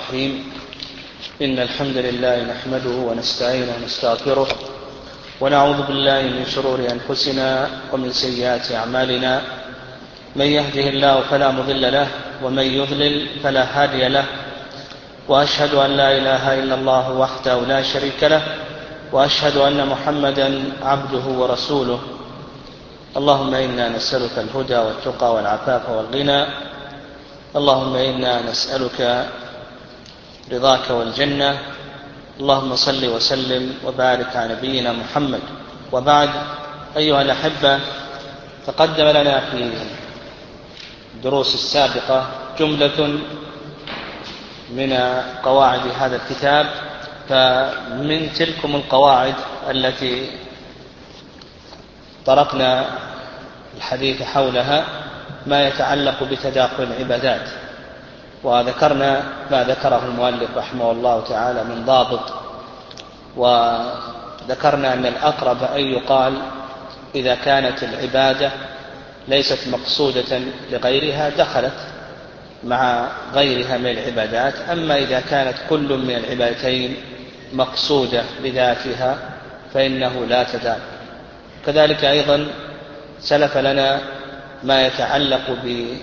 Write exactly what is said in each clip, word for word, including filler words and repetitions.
الرحيم. إن الحمد لله نحمده ونستعينه ونستغفره ونعوذ بالله من شرور أنفسنا ومن سيئات أعمالنا. من يهده الله فلا مضل له ومن يضلل فلا هادي له، وأشهد أن لا إله إلا الله وحده لا شريك له، وأشهد أن محمدا عبده ورسوله. اللهم إنا نسألك الهدى والتقى والعفاف والغنى. اللهم إنا نسألك رضاك والجنة. اللهم صل وسلم وبارك على نبينا محمد. وبعد، أيها الأحبة، تقدم لنا في الدروس السابقة جملة من قواعد هذا الكتاب، فمن تلكم القواعد التي طرقنا الحديث حولها ما يتعلق بتداخل العبادات، وذكرنا ما ذكره المؤلف رحمه الله تعالى من ضابط، وذكرنا أن الأقرب أن يقال إذا كانت العبادة ليست مقصودة لغيرها دخلت مع غيرها من العبادات، أما إذا كانت كل من العبادتين مقصودة بذاتها فإنه لا تداخل. كذلك أيضا سلف لنا ما يتعلق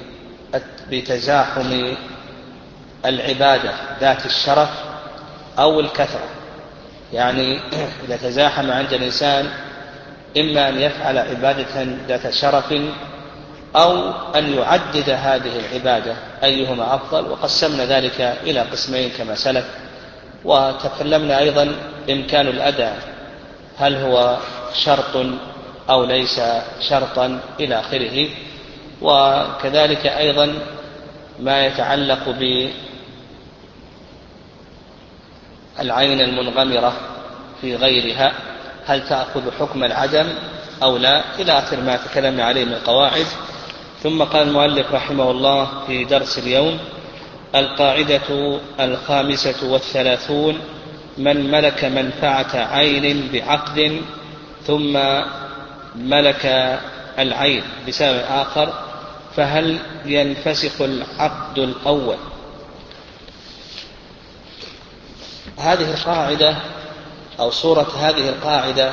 بتزاحم العبادة ذات الشرف أو الكثرة، يعني إذا تزاحم عند الإنسان إما أن يفعل عبادة ذات شرف أو أن يعدد هذه العبادة أيهما أفضل، وقسمنا ذلك إلى قسمين كما سلف. وتكلمنا أيضا إمكان الأداء، هل هو شرط أو ليس شرطا إلى آخره. وكذلك أيضا ما يتعلق بالعين المنغمرة في غيرها، هل تأخذ حكم العدم أو لا، إلى آخر ما تكلمنا عليه من القواعد. ثم قال المؤلف رحمه الله في درس اليوم: القاعدة الخامسة والثلاثون: من ملك منفعة عين بعقد ثم ملك العين بسبب آخر فهل ينفسخ العقد الأول؟ هذه القاعدة أو صورة هذه القاعدة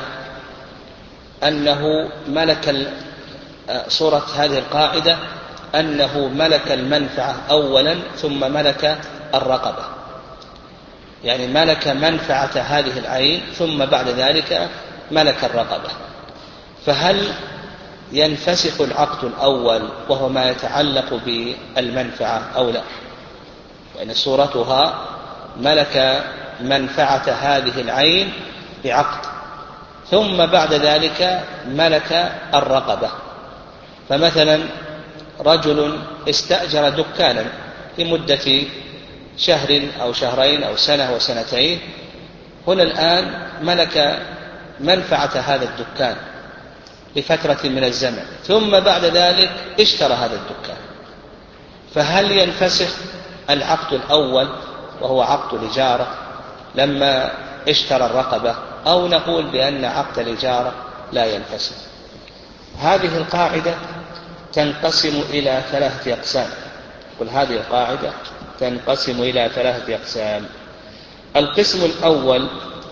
أنه ملك صورة هذه القاعدة أنه ملك المنفعة أولا ثم ملك الرقبة، يعني ملك منفعة هذه العين ثم بعد ذلك ملك الرقبة، فهل ينفسخ العقد الأول وهو ما يتعلق بالمنفعة أو لا؟ يعني صورتها ملك منفعة هذه العين بعقد ثم بعد ذلك ملك الرقبة. فمثلا رجل استأجر دكانا لمدة شهر أو شهرين أو سنة وسنتين، هنا الآن ملك منفعة هذا الدكان لفترة من الزمن ثم بعد ذلك اشترى هذا الدكان، فهل ينفسخ العقد الأول وهو عقد الإجارة لما اشترى الرقبة، أو نقول بأن عقد الإجارة لا ينفسخ؟ هذه القاعدة تنقسم إلى ثلاثة أقسام. قل هذه القاعدة تنقسم إلى ثلاثة أقسام. القسم الأول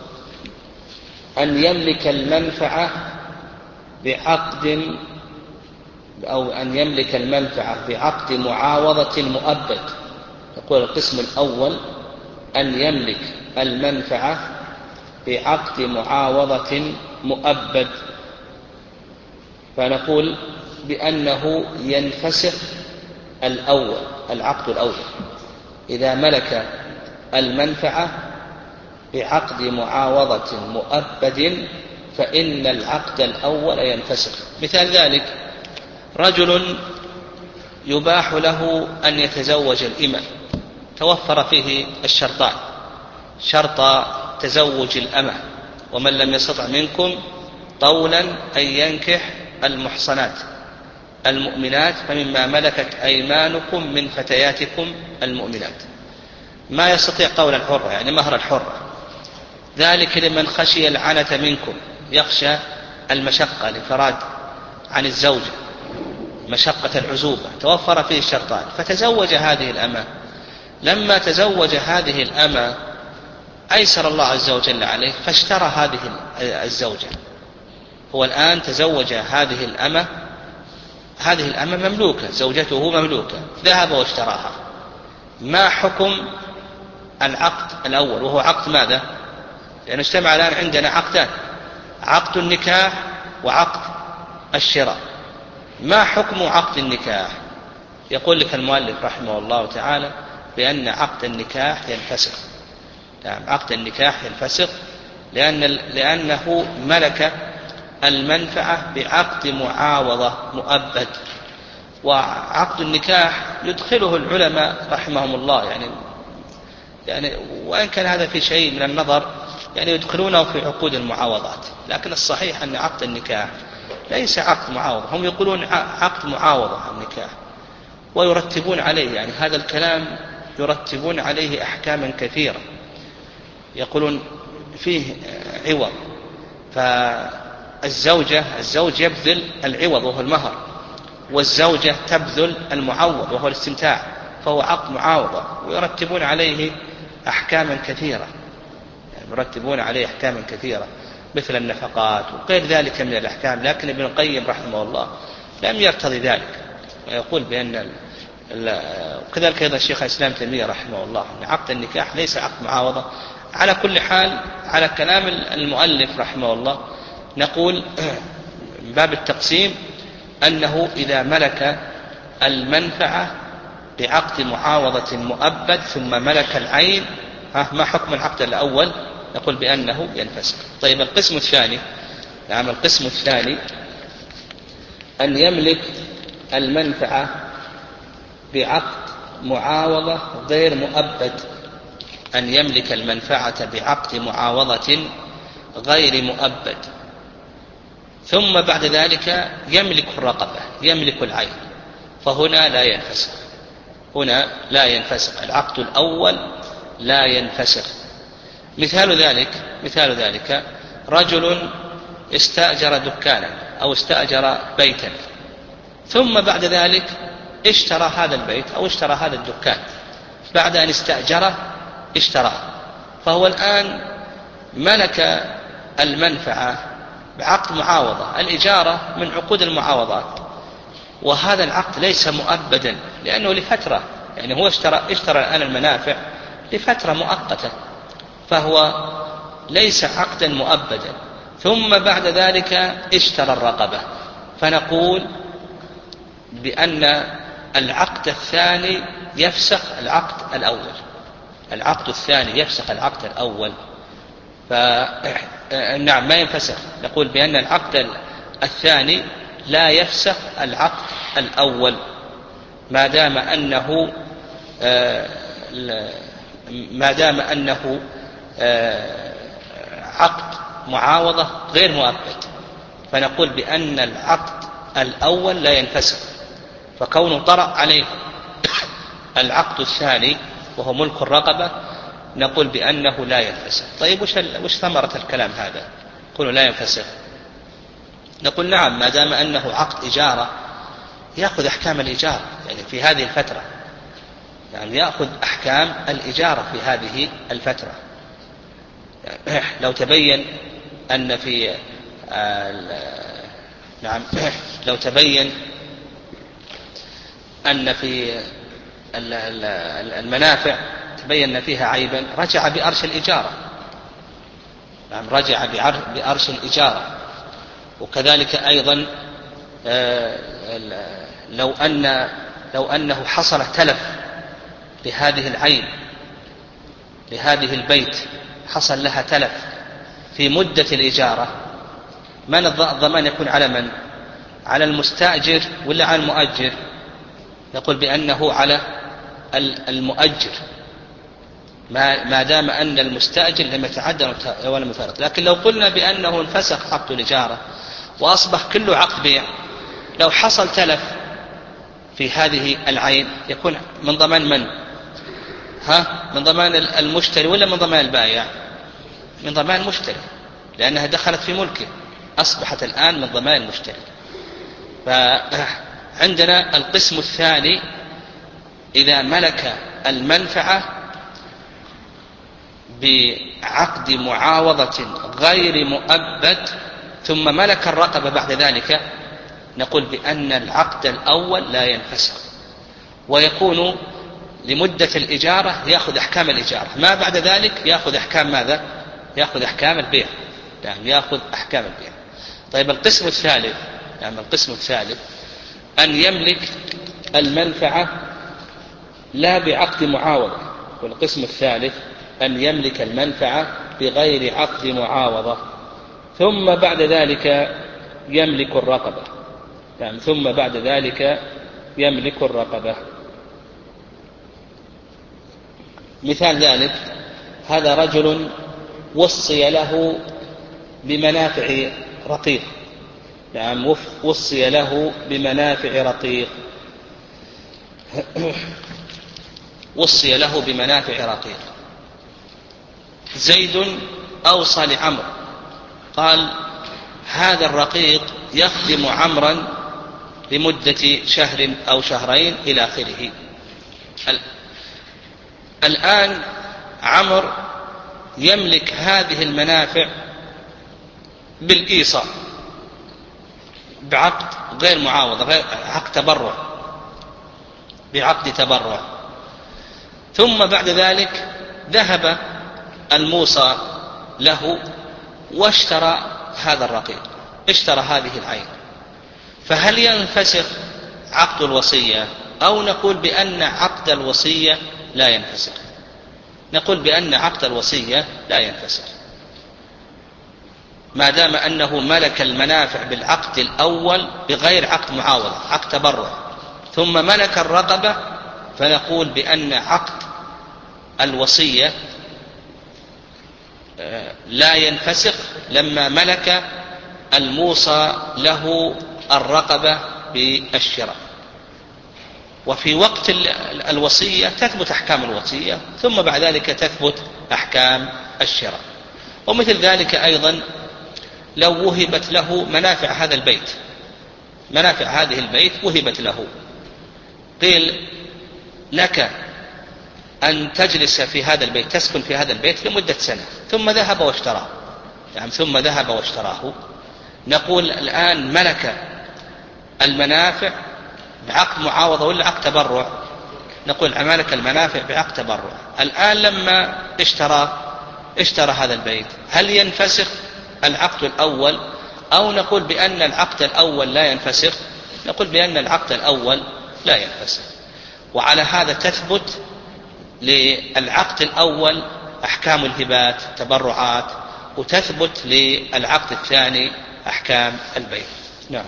أن يملك المنفعة بعقد أو أن يملك المنفعة بعقد معاوضة مؤبد. يقول القسم الأول أن يملك المنفعة بعقد معاوضة مؤبد، فنقول بأنه ينفسخ الأول العقد الأول إذا ملك المنفعة بعقد معاوضة مؤبد، فإن العقد الأول ينفسخ. مثال ذلك رجل يباح له أن يتزوج الإمة، توفر فيه الشرطان: شرط تزوج الأمة، ومن لم يستطع منكم طولا أن ينكح المحصنات المؤمنات فمما ملكت أيمانكم من فتياتكم المؤمنات. ما يستطيع طول الحرة يعني مهر الحرة، ذلك لمن خشي العنة منكم، يخشى المشقة الانفراد عن الزوجة، مشقة العزوبة، توفر فيه الشرطان فتزوج هذه الأمة، لما تزوج هذه الأمة أيسر الله عز وجل عليه فاشترى هذه الزوجة. هو الآن تزوج هذه الأمة، هذه الأمة مملوكة، زوجته مملوكة، ذهب واشتراها. ما حكم العقد الأول وهو عقد ماذا؟ لأنه يعني اجتمع الآن عندنا عقدان، عقد النكاح وعقد الشراء. ما حكم عقد النكاح؟ يقول لك المؤلف رحمه الله تعالى بأن عقد النكاح ينفسخ. يعني عقد النكاح ينفسخ لأن لأنه ملك المنفعة بعقد معاوضة مؤبد. وعقد النكاح يدخله العلماء رحمهم الله يعني يعني وإن كان هذا في شيء من النظر يعني يدخلونه في عقود المعاوضات، لكن الصحيح أن عقد النكاح ليس عقد معاوضة. هم يقولون عقد معاوضة النكاح ويرتبون عليه، يعني هذا الكلام يرتبون عليه أحكاما كثيرة، يقولون فيه عوض. فالزوجة الزوج يبذل العوض وهو المهر، والزوجة تبذل المعوض وهو الاستمتاع، فهو عقد معاوضة، ويرتبون عليه أحكاما كثيرة، يعني يرتبون عليه أحكاما كثيرة مثل النفقات وغير ذلك من الأحكام. لكن ابن القيم رحمه الله لم يرتضي ذلك، ويقول بأن وكذلك أيضا الشيخ الإسلام تيمية رحمه الله أن عقد النكاح ليس عقد معاوضة. على كل حال على كلام المؤلف رحمه الله نقول من باب التقسيم أنه إذا ملك المنفعة بعقد معاوضة مؤبد ثم ملك العين، ما حكم العقد الأول؟ نقول بأنه ينفسخ. طيب القسم الثاني، نعم القسم الثاني أن يملك المنفعة بعقد معاوضة غير مؤبد، أن يملك المنفعة بعقد معاوضة غير مؤبد، ثم بعد ذلك يملك الرقبة، يملك العين، فهنا لا ينفسخ، هنا لا ينفسخ، العقد الأول لا ينفسخ. مثال ذلك مثال ذلك رجل استأجر دكانا أو استأجر بيتا، ثم بعد ذلك اشترى هذا البيت أو اشترى هذا الدكان، بعد أن استأجره اشتراه، فهو الآن ملك المنفعة بعقد معاوضة. الإجارة من عقود المعاوضات، وهذا العقد ليس مؤبدا لأنه لفترة، يعني هو اشترى, اشترى الآن المنافع لفترة مؤقتة، فهو ليس عقدا مؤبدا. ثم بعد ذلك اشترى الرقبة، فنقول بأن العقد الثاني يفسخ العقد الأول، العقد الثاني يفسخ العقد الأول، فنعم ما ينفسخ. نقول بأن العقد الثاني لا يفسخ العقد الأول ما دام أنه ما دام أنه عقد معاوضة غير مؤبد، فنقول بأن العقد الأول لا ينفسخ، فكونه طرأ عليه العقد الثاني وهو ملك الرقبة نقول بأنه لا ينفسخ. طيب وش, وش ثمرة الكلام هذا؟ يقول لا ينفسخ. نقول نعم ما دام أنه عقد إجارة يأخذ أحكام الإجارة، يعني في هذه الفترة، يعني يأخذ أحكام الإجارة في هذه الفترة. يعني لو تبين أن في نعم لو تبين أن في المنافع تبين فيها عيبا رجع بأرش الإجارة، نعم رجع بأرش الإجارة. وكذلك أيضا لو أن لو أنه حصل تلف لهذه العين، لهذه البيت حصل لها تلف في مدة الإجارة، من الضمان يكون على من؟ على المستأجر ولا على المؤجر؟ يقول بأنه على المؤجر ما دام أن المستأجر لم يتعدى ولا مفارق. لكن لو قلنا بأنه انفسخ عقد الإجارة وأصبح كله عقد بيع، لو حصل تلف في هذه العين يكون من ضمان من؟ ها من ضمان المشتري ولا من ضمان البائع؟ من ضمان المشتري، لأنها دخلت في ملكه، أصبحت الآن من ضمان المشتري. فعندنا القسم الثاني إذا ملك المنفعة بعقد معاوضة غير مؤبد ثم ملك الرقبة بعد ذلك، نقول بأن العقد الأول لا ينفسخ، ويكون لمدة الإجارة يأخذ أحكام الإجارة، ما بعد ذلك يأخذ أحكام ماذا؟ يأخذ أحكام البيع، يعني يأخذ أحكام البيع. طيب القسم الثالث، يعني القسم الثالث أن يملك المنفعة لا بعقد معاوضة، والقسم الثالث أن يملك المنفعة بغير عقد معاوضة ثم بعد ذلك يملك الرقبة، يعني ثم بعد ذلك يملك الرقبة. مثال ذلك هذا رجل وصي له بمنافع رقيق، يعني وصي له بمنافع رقيق وصي له بمنافع رقيق زيد أوصى لعمرو قال هذا الرقيق يخدم عمرا لمدة شهر أو شهرين إلى آخره. الآن عمرو يملك هذه المنافع بالإيصاء بعقد غير معاوضة، غير عقد تبرع، بعقد تبرع. ثم بعد ذلك ذهب الموصى له واشترى هذا الرقيق، اشترى هذه العين، فهل ينفسخ عقد الوصية أو نقول بأن عقد الوصية لا ينفسخ؟ نقول بأن عقد الوصية لا ينفسخ ما دام أنه ملك المنافع بالعقد الأول بغير عقد معاوضة، عقد تبرع، ثم ملك الرقبة، فنقول بأن عقد الوصية لا ينفسخ لما ملك الموصى له الرقبة بالشراء. وفي وقت الوصية تثبت أحكام الوصية، ثم بعد ذلك تثبت أحكام الشراء. ومثل ذلك أيضا لو وهبت له منافع هذا البيت، منافع هذه البيت وهبت له، قيل لك أن تجلس في هذا البيت، تسكن في هذا البيت لمدة سنة، ثم ذهب واشتراه، يعني ثم ذهب واشتراه، نقول الآن ملك المنافع بعقد معاوضة ولا عقد تبرع؟ نقول ملك المنافع بعقد تبرع. الآن لما اشترى اشترى هذا البيت، هل ينفسخ العقد الأول أو نقول بأن العقد الأول لا ينفسخ؟ نقول بأن العقد الأول لا ينفسخ. وعلى هذا تثبت للعقد الأول أحكام الهبات تبرعات، وتثبت للعقد الثاني أحكام البيع. نعم.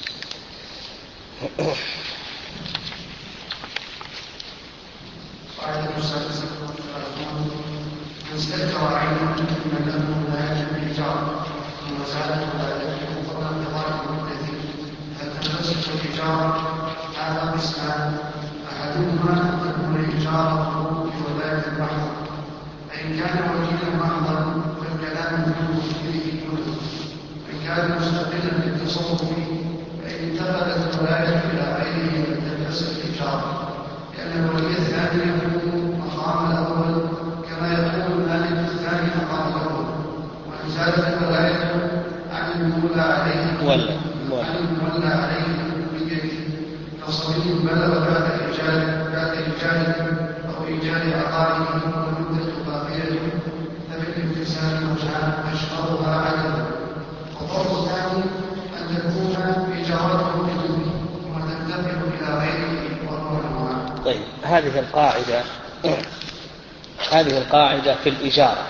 من استأجر عينا ممن له ولاية بالإيجار ثم زالت ولايته قبل انقضاء مدته، هل تنفسخ الإيجار؟ هذا قسمان، أحدهما أن تكون إيجارته بولاية محضة، فإن كان وكيلا محضا فالكلام في موكله كله، وإن كان مستقلا بالتصرف فإن انتقلت الولاية إلى غيره لم تنفسخ الإيجار، لأن الولي الثاني يكون مقام الأول كما يكون المالك الثاني مقام الأول. وإن زالت الولاية عن المولى عليه عن المولى عليه بيده كصبي بلغ بعد إيجاد بعد إيجاد أو إيجاد عقاره والمدة باقية، فبالامتثال وجهان أشهرها عددا. والطرف الثاني أن تكون إيجارته بدونه وتنتقل إلى غيره وهو المال. طيب، هذه القاعدة هذه القاعدة في الإجارة،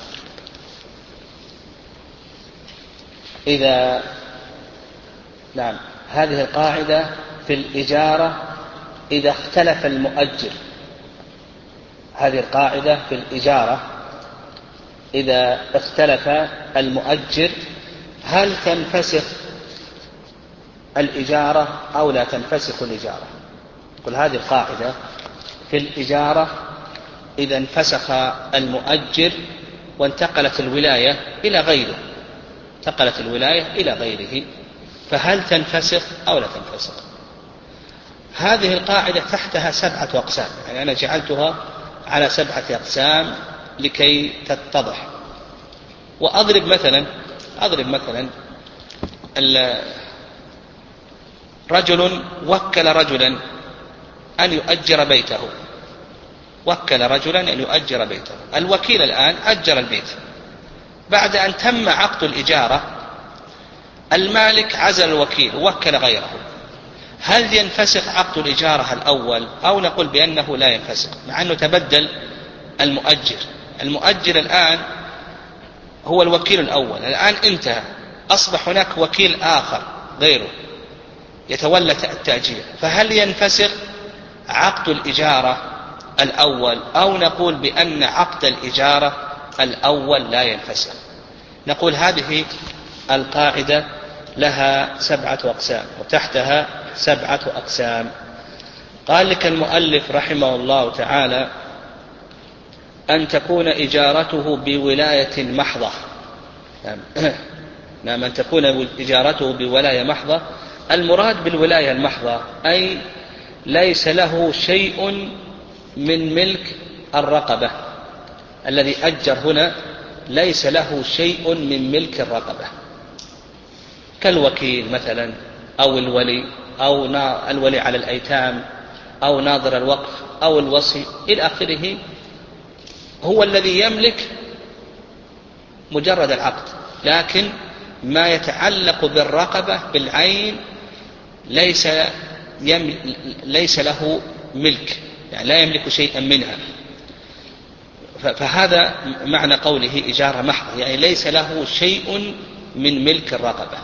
إذا نعم هذه القاعدة في الإجارة إذا اختلف المؤجر. هذه القاعدة في الإجارة إذا اختلف المؤجر هل تنفسخ الإجارة أو لا تنفسخ الإجارة؟ قل هذه القاعدة في الإجارة إذا انفسخ المؤجر وانتقلت الولاية إلى غيره، انتقلت الولاية إلى غيره، فهل تنفسخ أو لا تنفسخ؟ هذه القاعدة تحتها سبعة أقسام، يعني أنا جعلتها على سبعة أقسام لكي تتضح. وأضرب مثلا أضرب مثلا رجل وكل رجلا أن يؤجر بيته وكل رجلا أن يؤجر بيته الوكيل الآن أجر البيت. بعد أن تم عقد الإجارة المالك عزل الوكيل ووكل غيره. هل ينفسخ عقد الإجارة الأول أو نقول بأنه لا ينفسخ مع أنه تبدل المؤجر؟ المؤجر الآن هو الوكيل الأول، الآن انتهى، أصبح هناك وكيل آخر غيره يتولى التأجير. فهل ينفسخ عقد الإجارة الأول أو نقول بأن عقد الإجارة الأول لا ينفسخ؟ نقول هذه القاعدة لها سبعة أقسام وتحتها سبعة أقسام. قال لك المؤلف رحمه الله تعالى: أن تكون إجارته بولاية محضة. نعم، أن تكون إجارته بولاية محضة. المراد بالولاية المحضة أي ليس له شيء من ملك الرقبة. الذي أجر هنا ليس له شيء من ملك الرقبة، كالوكيل مثلا أو الولي أو الولي على الأيتام أو ناظر الوقف أو الوصي إلى آخره. هو الذي يملك مجرد العقد، لكن ما يتعلق بالرقبة بالعين ليس يم... ليس له ملك، يعني لا يملك شيئا منها. فهذا معنى قوله إجارة محضة، يعني ليس له شيء من ملك الرقبة.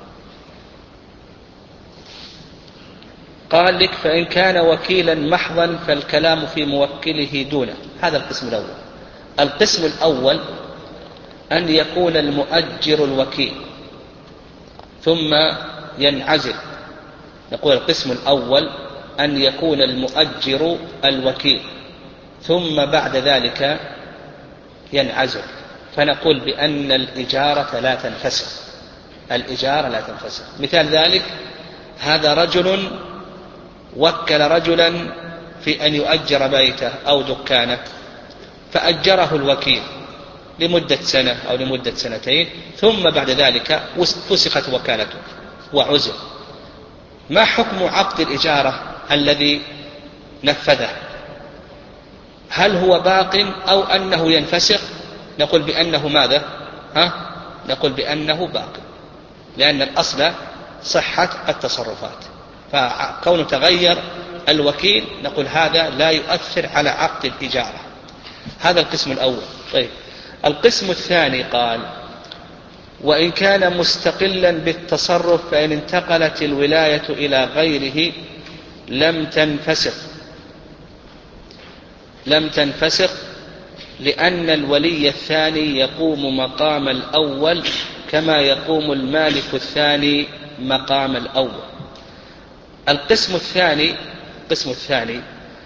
قال لك: فإن كان وكيلا محضا فالكلام في موكله دونه. هذا القسم الأول. القسم الأول أن يكون المؤجر الوكيل ثم ينعزل. نقول القسم الأول أن يكون المؤجر الوكيل ثم بعد ذلك ينعزل، فنقول بأن الإجارة لا تنفسخ. الإجارة لا تنفسخ. مثال ذلك: هذا رجل وكل رجلا في أن يؤجر بيته أو دكانه، فأجره الوكيل لمدة سنة أو لمدة سنتين، ثم بعد ذلك فسخت وكالته وعزل. ما حكم عقد الإجارة الذي نفذه؟ هل هو باق أو أنه ينفسخ؟ نقول بأنه ماذا؟ ها؟ نقول بأنه باق، لأن الأصل صحة التصرفات، فكونه تغير الوكيل نقول هذا لا يؤثر على عقد الإجارة. هذا القسم الأول. طيب، القسم الثاني قال: وإن كان مستقلا بالتصرف فإن انتقلت الولاية إلى غيره لم تنفسخ لم تنفسخ لأن الولي الثاني يقوم مقام الأول كما يقوم المالك الثاني مقام الأول. القسم الثاني القسم الثاني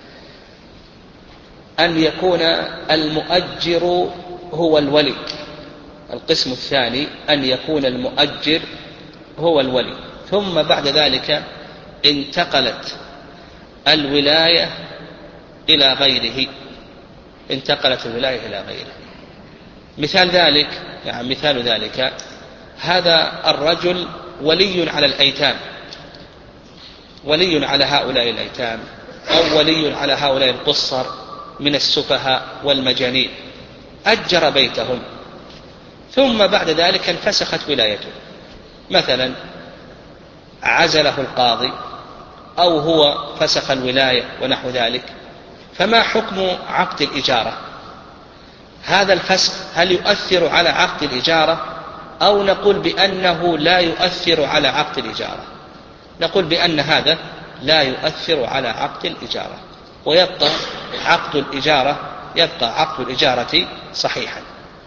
أن يكون المؤجر هو الولي. القسم الثاني أن يكون المؤجر هو الولي، ثم بعد ذلك انتقلت الولاية إلى غيره انتقلت الولاية إلى غيره. مثال ذلك يعني مثال ذلك هذا الرجل ولي على الأيتام، ولي على هؤلاء الأيتام أو ولي على هؤلاء القصر من السفهاء والمجانين، أجر بيتهم ثم بعد ذلك انفسخت ولايته، مثلا عزله القاضي أو هو فسخ الولاية ونحو ذلك. فما حكم عقد الإجارة؟ هذا الفسخ هل يؤثر على عقد الإجارة أو نقول بأنه لا يؤثر على عقد الإجارة؟ نقول بأن هذا لا يؤثر على عقد الإجارة، ويبقى عقد الإجارة يبقى عقد الإجارة صحيحا.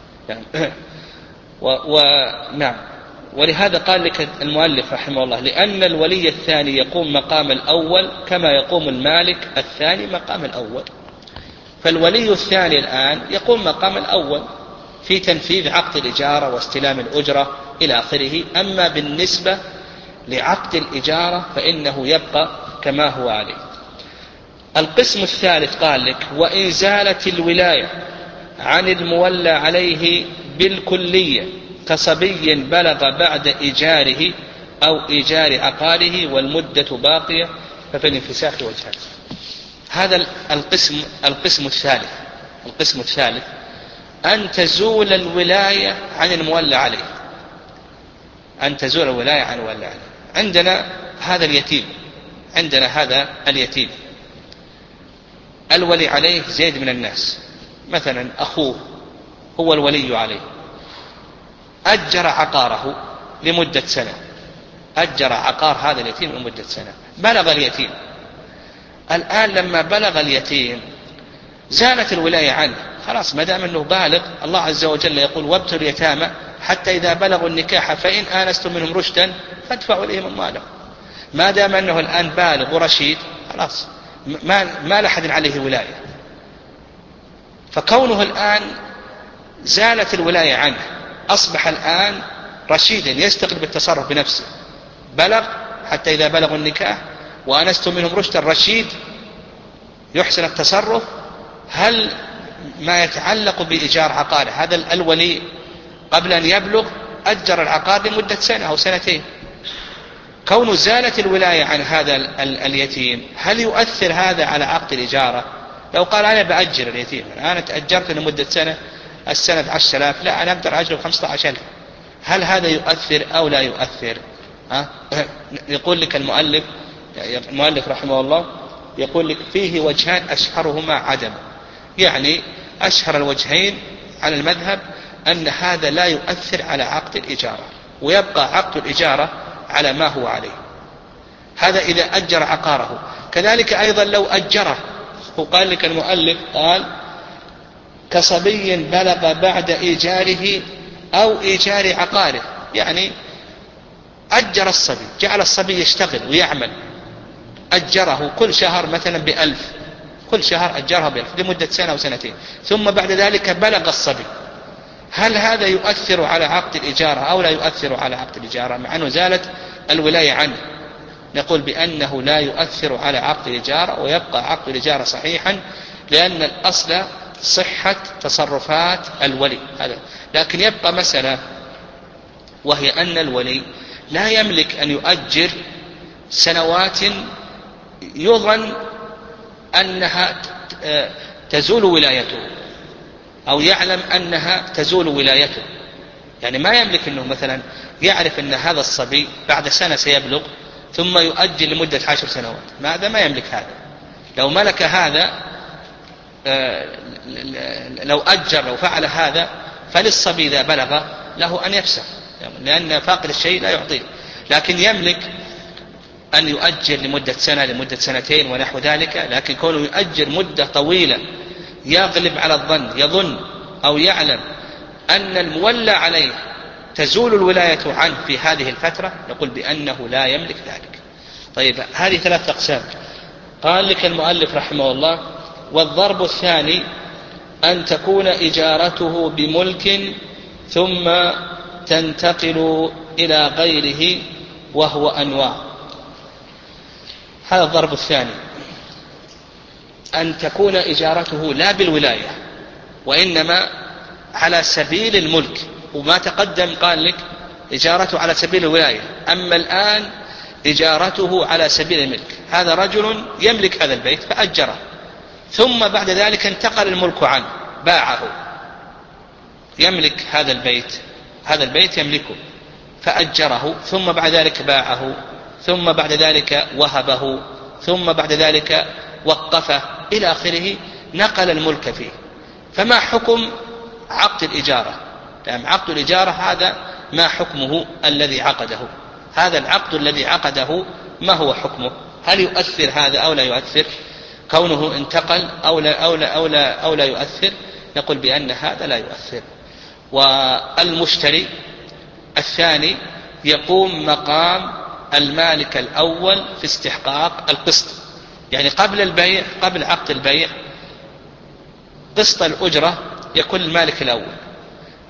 ونعم، ولهذا قال لك المؤلف رحمه الله: لأن الولي الثاني يقوم مقام الأول كما يقوم المالك الثاني مقام الأول. فالولي الثاني الآن يقوم مقام الأول في تنفيذ عقد الإجارة واستلام الأجرة إلى آخره. أما بالنسبة لعقد الإجارة فإنه يبقى كما هو عليه. القسم الثالث قال لك: وإن زالت الولاية عن المولى عليه بالكلية كصبي بلغ بعد إيجاره أو إيجار عقاره والمدة باقية ففي الانفساخ وجهان. هذا القسم القسم الثالث القسم الثالث أن تزول الولاية عن المولى عليه، أن تزول الولاية عن المولى عليه. عندنا هذا اليتيم عندنا هذا اليتيم الولي عليه زيد من الناس، مثلا أخوه هو الولي عليه، أجر عقاره لمدة سنة، أجر عقار هذا اليتيم لمدة سنة، بلغ اليتيم. الآن لما بلغ اليتيم زالت الولاية عنه، خلاص ما دام أنه بالغ. الله عز وجل يقول: وابتلوا اليتامى حتى إذا بلغوا النكاح فإن آنستم منهم رشدا فادفعوا إليهم أموالهم. ما دام أنه الآن بالغ ورشيد خلاص ما, ما لأحد عليه ولاية. فكونه الآن زالت الولاية عنه، أصبح الآن رشيدا يستقل بالتصرف بنفسه، بلغ حتى إذا بلغوا النكاح وآنستم منهم رشدا، رشيد يحسن التصرف. هل ما يتعلق بإيجار عقاره، هذا الولي قبل أن يبلغ أجر العقار لمدة سنة أو سنتين، كون زالت الولاية عن هذا اليتيم هل يؤثر هذا على عقد الإجارة؟ لو قال: أنا بأجر اليتيم، أنا تأجرت لمدة سنة، السنة عشر آلاف، لا أنا أقدر أجره خمسة عشر ألف، هل هذا يؤثر أو لا يؤثر؟ ها؟ يقول لك المؤلف المؤلف رحمه الله يقول لك: فيه وجهان أشهرهما عدم. يعني أشهر الوجهين على المذهب أن هذا لا يؤثر على عقد الإجارة، ويبقى عقد الإجارة على ما هو عليه. هذا إذا أجر عقاره. كذلك أيضا لو أجره، وقال لك المؤلف قال: كصبي بلغ بعد إيجاره أو إيجار عقاره، يعني أجر الصبي، جعل الصبي يشتغل ويعمل، أجره كل شهر مثلا بألف، كل شهر أجرها بألف لمدة سنة أو سنتين، ثم بعد ذلك بلغ الصبي. هل هذا يؤثر على عقد الإجارة أو لا يؤثر على عقد الإجارة مع أنه زالت الولاية عنه؟ نقول بأنه لا يؤثر على عقد الإجارة، ويبقى عقد الإجارة صحيحا، لأن الأصل صحة تصرفات الولي هذا. لكن يبقى مسألة، وهي أن الولي لا يملك أن يؤجر سنوات يظن أنها تزول ولايته، أو يعلم أنها تزول ولايته. يعني ما يملك أنه مثلا يعرف أن هذا الصبي بعد سنة سيبلغ ثم يؤجل لمدة عشر سنوات، ماذا ما يملك هذا. لو ملك هذا، لو أجر لو فعل هذا فللصبي إذا بلغ له أن يفسخ، لأن فاقد الشيء لا يعطيه. لكن يملك أن يؤجر لمدة سنة لمدة سنتين ونحو ذلك، لكن كونه يؤجر مدة طويلة يغلب على الظن، يظن أو يعلم أن المولى عليه تزول الولاية عنه في هذه الفترة، نقول بأنه لا يملك ذلك. طيب، هذه ثلاث أقسام. قال لك المؤلف رحمه الله: والضرب الثاني أن تكون إجارته بملك ثم تنتقل إلى غيره، وهو أنواع. هذا الضرب الثاني، أن تكون إجارته لا بالولاية وإنما على سبيل الملك. وما تقدم قال لك إجارته على سبيل الولاية، أما الآن إجارته على سبيل الملك. هذا رجل يملك هذا البيت فأجره، ثم بعد ذلك انتقل الملك عنه، باعه، يملك هذا البيت هذا البيت يملكه فأجره، ثم بعد ذلك باعه، ثم بعد ذلك وهبه، ثم بعد ذلك وقفه إلى آخره، نقل الملك فيه. فما حكم عقد الإجارة؟ يعني عقد الإجارة هذا ما حكمه الذي عقده؟ هذا العقد الذي عقده ما هو حكمه؟ هل يؤثر هذا أو لا يؤثر؟ كونه انتقل أو لا, أو لا, أو لا, أو لا يؤثر؟ نقول بأن هذا لا يؤثر. والمشتري الثاني يقوم مقام المالك الأول في استحقاق القسط. يعني قبل البيع، قبل عقد البيع، قسط الأجرة يكون المالك الأول،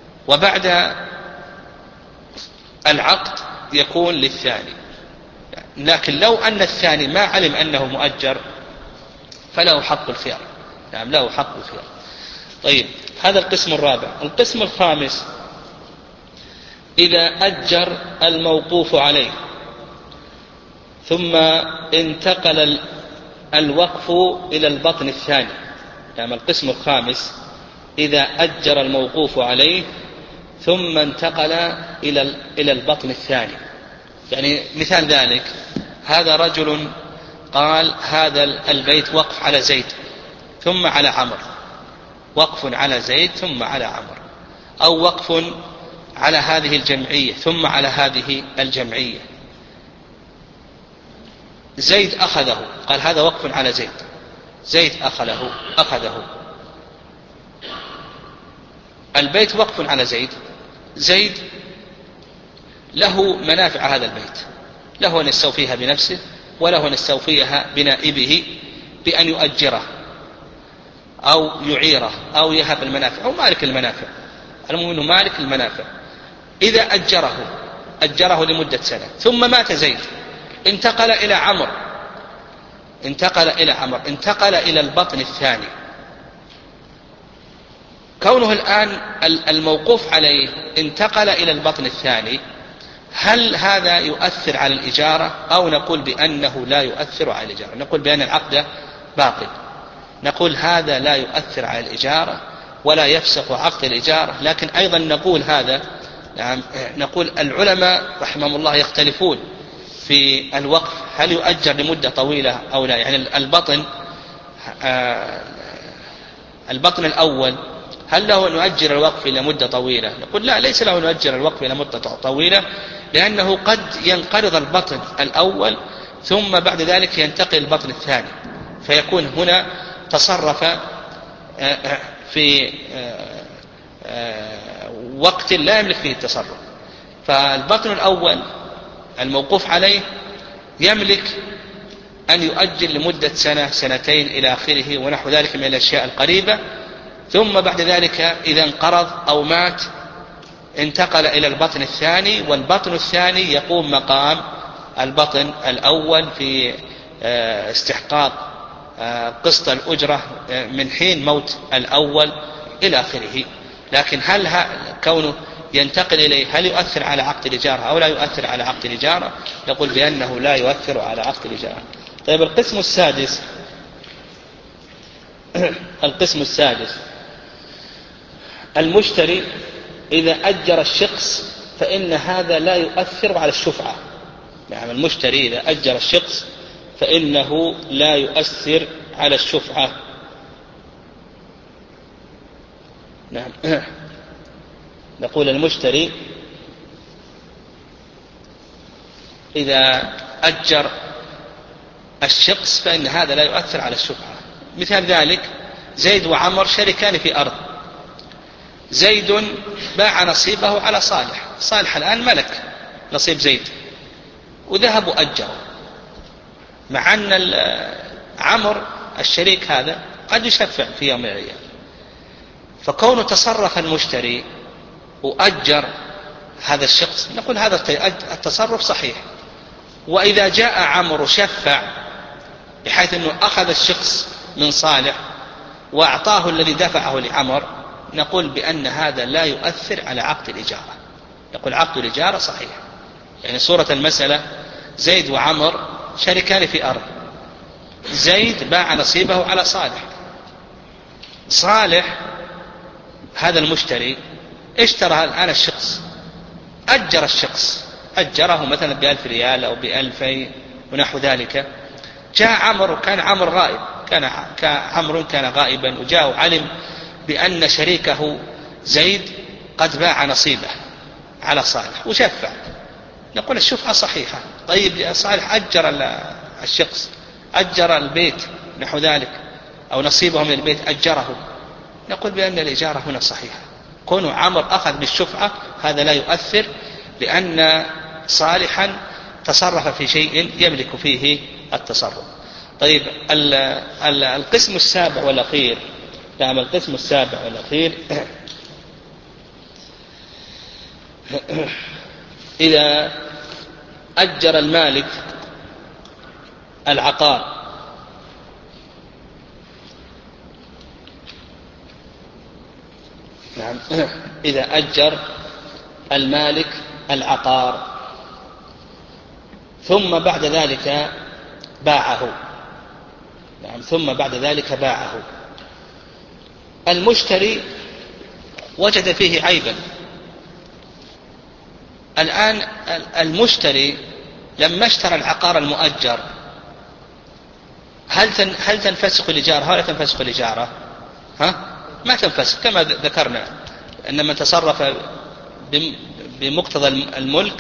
وبعد العقد يكون للثاني. يعني لكن لو أن الثاني ما علم أنه مؤجر فله حق الخيار. نعم له حق الخيار. طيب هذا القسم الرابع. القسم الخامس إذا أجر الموقوف عليه ثم انتقل الوقف إلى البطن الثاني. نعم القسم الخامس إذا أجر الموقوف عليه ثم انتقل إلى إلى البطن الثاني. يعني مثال ذلك هذا رجل قال هذا البيت وقف على زيد ثم على عمرو، وقف على زيد ثم على عمرو، أو وقف على هذه الجمعية ثم على هذه الجمعية. زيد أخذه، قال هذا وقف على زيد، زيد أخذه أخذه البيت وقف على زيد. زيد له منافع هذا البيت، له أن يستوفيها بنفسه وله أن يستوفيها بنائبه بأن يؤجره أو يعيره أو يهب المنافع أو مالك المنافع، المهم أنه مالك المنافع. إذا أجره أجره لمدة سنة ثم مات زيد انتقل إلى عمرو انتقل إلى عمرو انتقل إلى البطن الثاني. كونه الآن الموقوف عليه انتقل إلى البطن الثاني، هل هذا يؤثر على الإجارة أو نقول بأنه لا يؤثر على الإجارة؟ نقول بأن العقد باطل. نقول هذا لا يؤثر على الإجارة ولا يفسخ عقد الإجارة. لكن أيضا نقول هذا نعم نقول العلماء رحمهم الله يختلفون في الوقف، هل يؤجر لمدة طويلة أو لا؟ يعني البطن آه البطن الأول هل له أن يؤجر الوقف إلى مدة طويلة؟ نقول لا، ليس له أن يؤجر الوقف إلى مدة طويلة، لأنه قد ينقرض البطن الأول ثم بعد ذلك ينتقل البطن الثاني، فيكون هنا تصرف في وقت لا يملك فيه التصرف. فالبطن الأول الموقوف عليه يملك أن يؤجل لمدة سنة سنتين إلى آخره ونحو ذلك من الأشياء القريبة، ثم بعد ذلك إذا انقرض أو مات انتقل إلى البطن الثاني، والبطن الثاني يقوم مقام البطن الأول في استحقاق قسط الأجرة من حين موت الأول إلى آخره. لكن هل كونه ينتقل إليه هل يؤثر على عقد الإجارة أو لا يؤثر على عقد الإجارة؟ نقول بأنه لا يؤثر على عقد الإجارة. طيب القسم السادس القسم السادس المشتري إذا أجر الشخص فإن هذا لا يؤثر على الشفعة. نعم المشتري إذا أجر الشخص فإنه لا يؤثر على الشفعة. نعم نقول المشتري إذا أجر الشخص فإن هذا لا يؤثر على الشفعة. مثال ذلك زيد وعمر شركان في أرض، زيد باع نصيبه على صالح، صالح الآن ملك نصيب زيد وذهب وأجره، مع أن عمر الشريك هذا قد يشفع في يوم من الأيام. فكونه تصرف المشتري وأجر هذا الشخص نقول هذا التصرف صحيح. وإذا جاء عمر شفع بحيث أنه أخذ الشخص من صالح وأعطاه الذي دفعه لعمر، نقول بأن هذا لا يؤثر على عقد الإجارة، نقول عقد الإجارة صحيح. يعني صورة المسألة زيد وعمر شركان في أرض، زيد باع نصيبه على صالح، صالح هذا المشتري اشترى الآن الشخص، أجر الشخص أجره مثلا بألف ريال أو بألفين ونحو ذلك. جاء عمر وكان عمر غائب، كان عمر كان غائبا وجاء وعلم بأن شريكه زيد قد باع نصيبه على صالح وشفع، نقول الشفعة صحيحة. طيب صالح أجر الشخص، أجر البيت نحو ذلك أو نصيبه من البيت أجره، نقول بأن الإجارة هنا صحيحة. كونه عمر أخذ بالشفعة هذا لا يؤثر، لأن صالحا تصرف في شيء يملك فيه التصرف. طيب القسم السابع والأخير، نعم القسم السابع والأخير إذا أجر المالك العقار. نعم. إذا أجر المالك العقار ثم بعد ذلك باعه، نعم، ثم بعد ذلك باعه، المشتري وجد فيه عيبا. الآن المشتري لما اشترى العقار المؤجر، هل هل تنفسخ الإجارة ولا تنفسخ الإجارة؟ ها؟ ما تنفسخ، كما ذكرنا أن من تصرف بمقتضى الملك،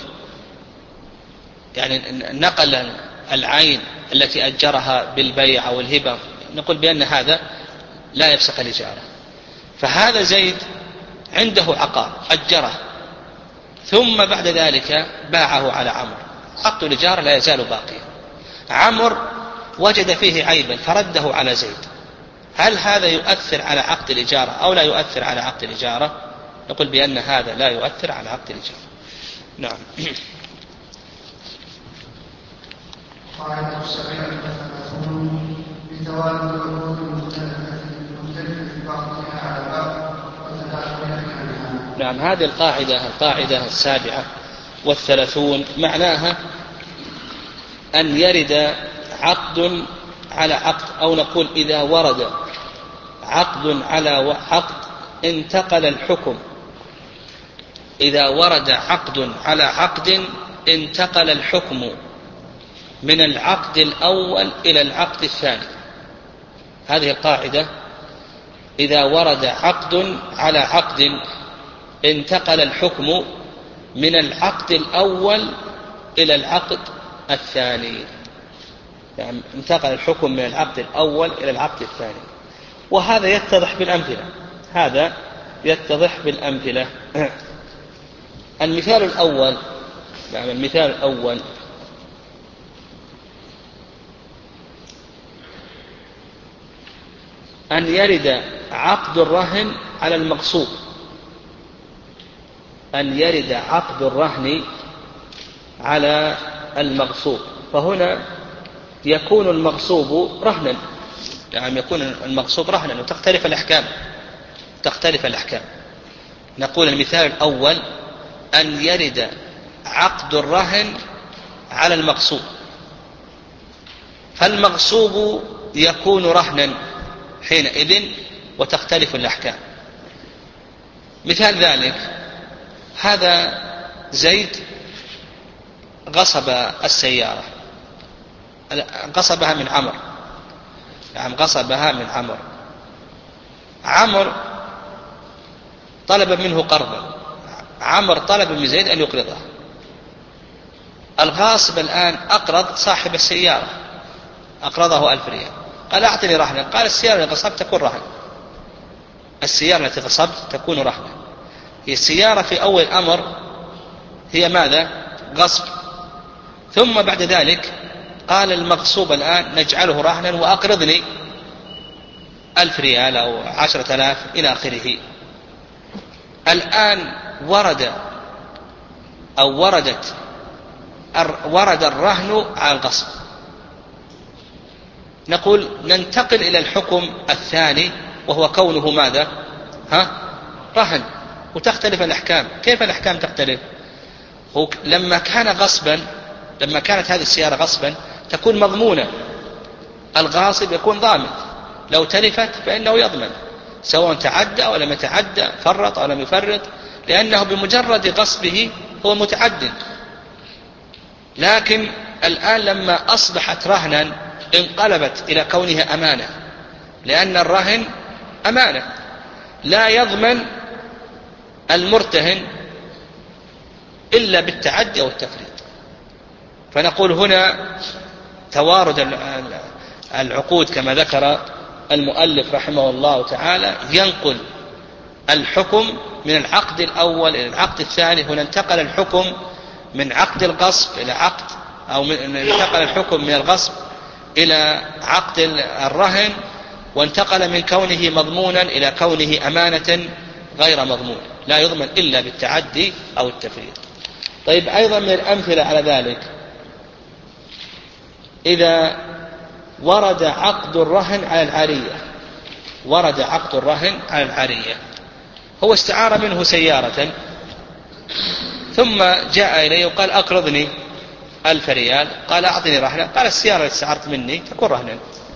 يعني نقل العين التي أجرها بالبيع أو الهبة، نقول بأن هذا لا يفسخ الإجارة. فهذا زيد عنده عقار أجره ثم بعد ذلك باعه على عمرو، عقد الإجارة لا يزال باقيا. عمرو وجد فيه عيبا فرده على زيد، هل هذا يؤثر على عقد الإجارة أو لا يؤثر على عقد الإجارة؟ نقول بأن هذا لا يؤثر على عقد الإجارة. نعم. قاعدة السبيل والثلاثون بتوالد العقود المختلفة في بعضها على بعض وتداخل أحكامها. نعم، هذه القاعدة القاعدة السابعة والثلاثون معناها أن يرد عقد على عقد، أو نقول إذا ورد عقد على عقد انتقل الحكم، إذا ورد عقد على عقد انتقل الحكم من العقد الأول إلى العقد الثاني. هذه القاعدة، إذا ورد عقد على عقد انتقل الحكم من العقد الأول إلى العقد الثاني، يعني انتقل الحكم من العقد الأول إلى العقد الثاني. وهذا يتضح بالأمثلة، هذا يتضح بالأمثلة. المثال الأول، يعني المثال الأول أن يرد عقد الرهن على المغصوب، أن يرد عقد الرهن على المغصوب، فهنا يكون المغصوب رهنا، يعني يكون المغصوب رهنا وتختلف الأحكام، تختلف الأحكام. نقول المثال الأول أن يرد عقد الرهن على المغصوب، فالمغصوب يكون رهنا حينئذ وتختلف الأحكام. مثال ذلك، هذا زيد غصب السيارة، غصبها من عمرو، يعني غصبها من عمرو. عمرو طلب منه قرضا، عمرو طلب من زيد أن يقرضه. الغاصب الآن أقرض صاحب السيارة، أقرضه ألف ريال، قال أعطني رهنا، قال السيارة التي غصبت تكون رهن، السيارة التي غصبت تكون رهنا. هي السيارة في أول أمر هي ماذا؟ غصب، ثم بعد ذلك قال المغصوب الآن نجعله رهنا وأقرضني ألف ريال أو عشرة آلاف إلى آخره. الآن ورد أو وردت ورد الرهن على الغصب، نقول ننتقل إلى الحكم الثاني وهو كونه ماذا؟ ها؟ رهن، وتختلف الأحكام. كيف الأحكام تختلف؟ لما كان غصبا، لما كانت هذه السيارة غصبا تكون مضمونة، الغاصب يكون ضامن، لو تلفت فإنه يضمن سواء تعدى أو لم يتعدى، فرط أو لم يفرط، لأنه بمجرد غصبه هو متعد. لكن الآن لما أصبحت رهنا انقلبت إلى كونها أمانة، لأن الرهن أمانة لا يضمن المرتهن إلا بالتعدي أو التفريط. فنقول هنا توارد العقود كما ذكر المؤلف رحمه الله تعالى، ينقل الحكم من العقد الأول إلى العقد الثاني. هنا انتقل الحكم من عقد الغصب إلى عقد، أو انتقل الحكم من الغصب إلى عقد الرهن، وانتقل من كونه مضمونا إلى كونه أمانة غير مضمون، لا يضمن إلا بالتعدي أو التفريط. طيب، أيضا من الأمثلة على ذلك، إذا ورد عقد الرهن على العارية ورد عقد الرهن على العارية هو استعار منه سيارة ثم جاء إليه وقال أقرضني ألف ريال، قال أعطني رهنا، قال السيارة التي استعرت مني تكون رهنا.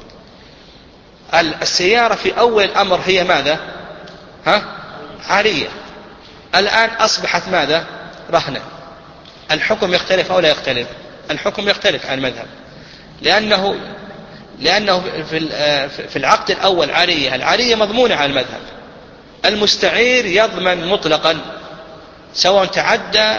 السيارة في أول الأمر هي ماذا؟ ها؟ عارية. الآن أصبحت ماذا؟ رهنا. الحكم يختلف أو لا يختلف؟ الحكم يختلف عن المذهب، لأنه لأنه في العقد الأول عارية، العارية مضمونة على المذهب، المستعير يضمن مطلقا سواء تعدى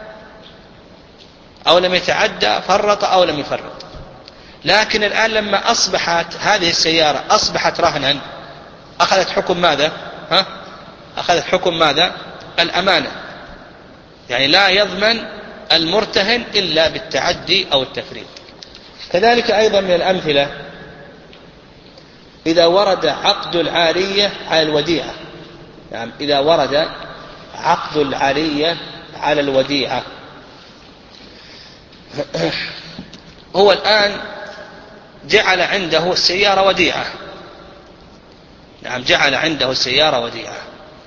أو لم يتعدى، فرط أو لم يفرط. لكن الآن لما أصبحت هذه السيارة أصبحت رهنا، أخذت حكم ماذا؟ ها؟ أخذت حكم ماذا؟ الأمانة، يعني لا يضمن المرتهن إلا بالتعدي أو التفريط. كذلك أيضا من الأمثلة إذا ورد عقد العارية على الوديعة، يعني إذا ورد عقد العارية على الوديعة، هو الآن جعل عنده السيارة وديعة، نعم جعل عنده السيارة وديعة،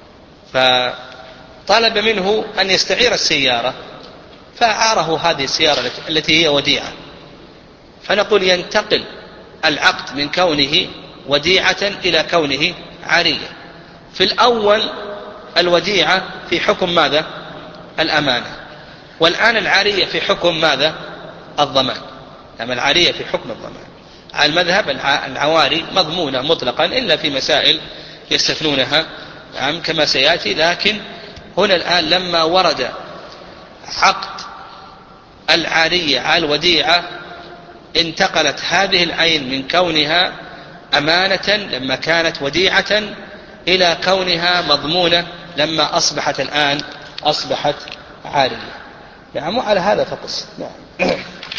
فطلب منه أن يستعير السيارة فأعاره هذه السيارة التي هي وديعة، فنقول ينتقل العقد من كونه وديعة إلى كونه عارية. في الأول الوديعة في حكم ماذا؟ الأمانة، والآن العارية في حكم ماذا؟ الضمان. يعني العارية في حكم الضمان. على المذهب العواري مضمونة مطلقا إلا في مسائل يستثنونها نعم كما سيأتي، لكن هنا الآن لما ورد عقد العارية على الوديعة انتقلت هذه العين من كونها أمانة لما كانت وديعة إلى كونها مضمونة لما أصبحت الآن أصبحت عارية. نعم وعلى هذا فقس. نعم.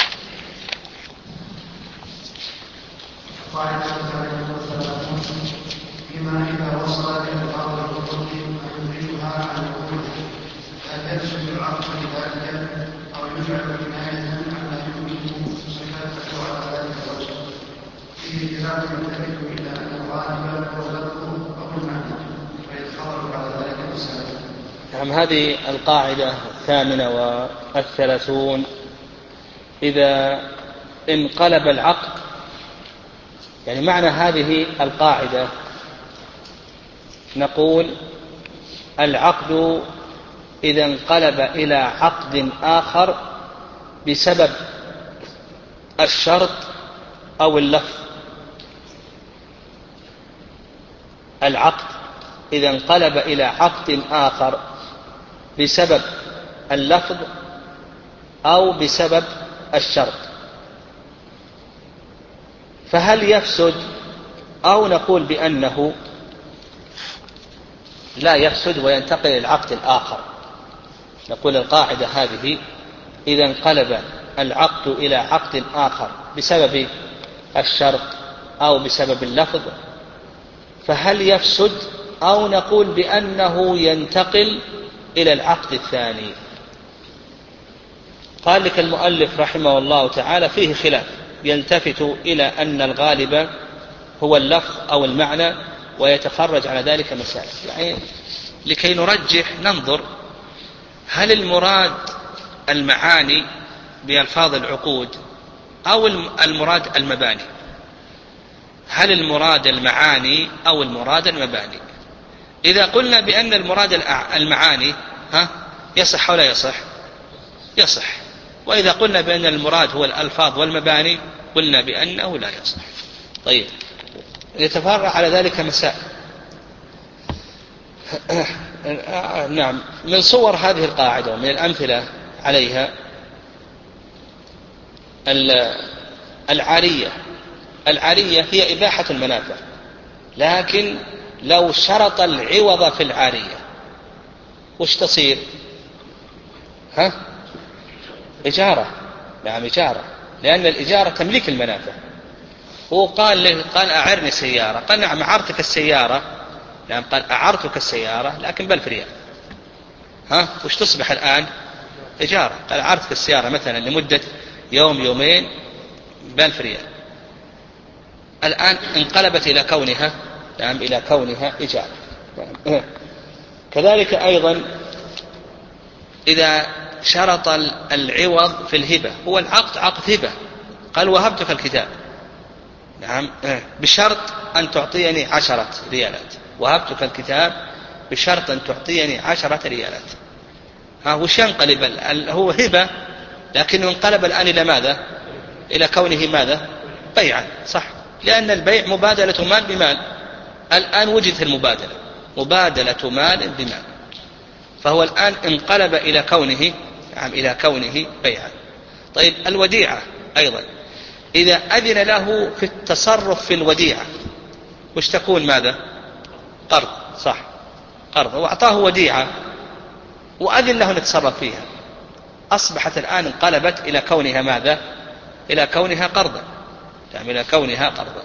فيما إذا وصل لألفاظ الحقوق فينزلها عن وقوعها، هل يفسد العقد بذلك أو يجعل كناية عما يمكن صحته على ذلك الوجه؟ فيه خلاف ينتهي إلى أن الغالب هو اللفظ أو المعنى، فيتخرج على ذلك المسألة. نعم. هذه القاعدة الثامنة والثلاثون: إذا انقلب العقد، يعني معنى هذه القاعدة نقول العقد إذا انقلب إلى عقد آخر بسبب الشرط أو اللفظ. العقد إذا انقلب إلى عقد آخر بسبب اللفظ أو بسبب الشرط، فهل يفسد أو نقول بأنه لا يفسد وينتقل إلى العقد الآخر؟ نقول القاعدة هذه إذا انقلب العقد إلى عقد آخر بسبب الشرط أو بسبب اللفظ فهل يفسد أو نقول بأنه ينتقل إلى العقد الثاني؟ قال لك المؤلف رحمه الله تعالى فيه خلاف يلتفت إلى أن الغالب هو اللفظ أو المعنى ويتخرج على ذلك مسائل. يعني لكي نرجح ننظر هل المراد المعاني بألفاظ العقود أو المراد المباني؟ هل المراد المعاني أو المراد المباني؟ إذا قلنا بأن المراد المعاني ها يصح ولا يصح؟ يصح. وإذا قلنا بأن المراد هو الألفاظ والمباني قلنا بأنه لا يصح. طيب يتفرع على ذلك مسائل. نعم. من صور هذه القاعدة ومن الأمثلة عليها العارية. العارية هي إباحة المنافع، لكن لو شرط العوض في العارية وش تصير؟ ها؟ إجارة. نعم إجارة، لأن الإجارة تملك المنافع. هو قال له قال أعرني سيارة، قال نعم أعرتك السيارة، نعم قال أعرتك السيارة لكن بألف ريال. ها وش تصبح الآن؟ إجارة. قال أعرتك السيارة مثلا لمدة يوم يومين بألف ريال. الآن انقلبت إلى كونها نعم إلى كونها إجارة. كذلك أيضا إذا شرط العوض في الهبة، هو العقد عقد هبة، قال وهبتك الكتاب نعم بشرط أن تعطيني عشرة ريالات، وهبتك الكتاب بشرط أن تعطيني عشرة ريالات. ها وش ينقلب؟ هو هبة لكنه انقلب الآن إلى ماذا؟ إلى كونه ماذا؟ بيعا، صح، لأن البيع مبادلة مال بمال. الآن وجدت المبادلة، مبادلة مال بمال، فهو الآن انقلب إلى كونه نعم إلى كونه بيعا. طيب الوديعة أيضا إذا أذن له في التصرف في الوديعة وش تكون؟ ماذا؟ قرض، صح، قرض، وأعطاه وديعة وأذن له أن يتصرف فيها، أصبحت الآن انقلبت إلى كونها ماذا؟ إلى كونها قرضا، يعني إلى كونها قرضا.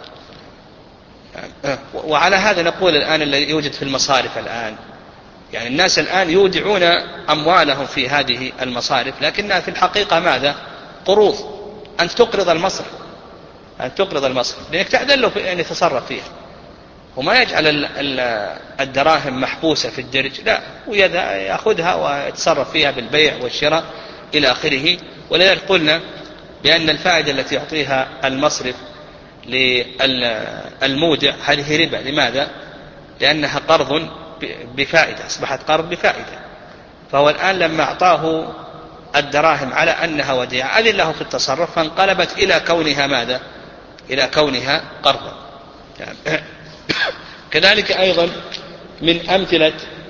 وعلى هذا نقول الآن الذي يوجد في المصارف الآن، يعني الناس الآن يودعون أموالهم في هذه المصارف لكنها في الحقيقة ماذا؟ قروض، أن تقرض المصرف، أن تقرض المصرف لأنك تأذن له أن يتصرف فيها، وما يجعل الدراهم محبوسة في الدرج، لا، ويأخذها ويتصرف فيها بالبيع والشراء إلى آخره. ولذلك قلنا بأن الفائدة التي يعطيها المصرف للمودع هذه ربا. لماذا؟ لأنها قرض بفائدة، أصبحت قرض بفائدة. فهو الآن لما أعطاه الدراهم على أنها وديعة أذن له في التصرف، فانقلبت إلى كونها ماذا؟ إلى كونها قرضا. كذلك أيضا من أمثلة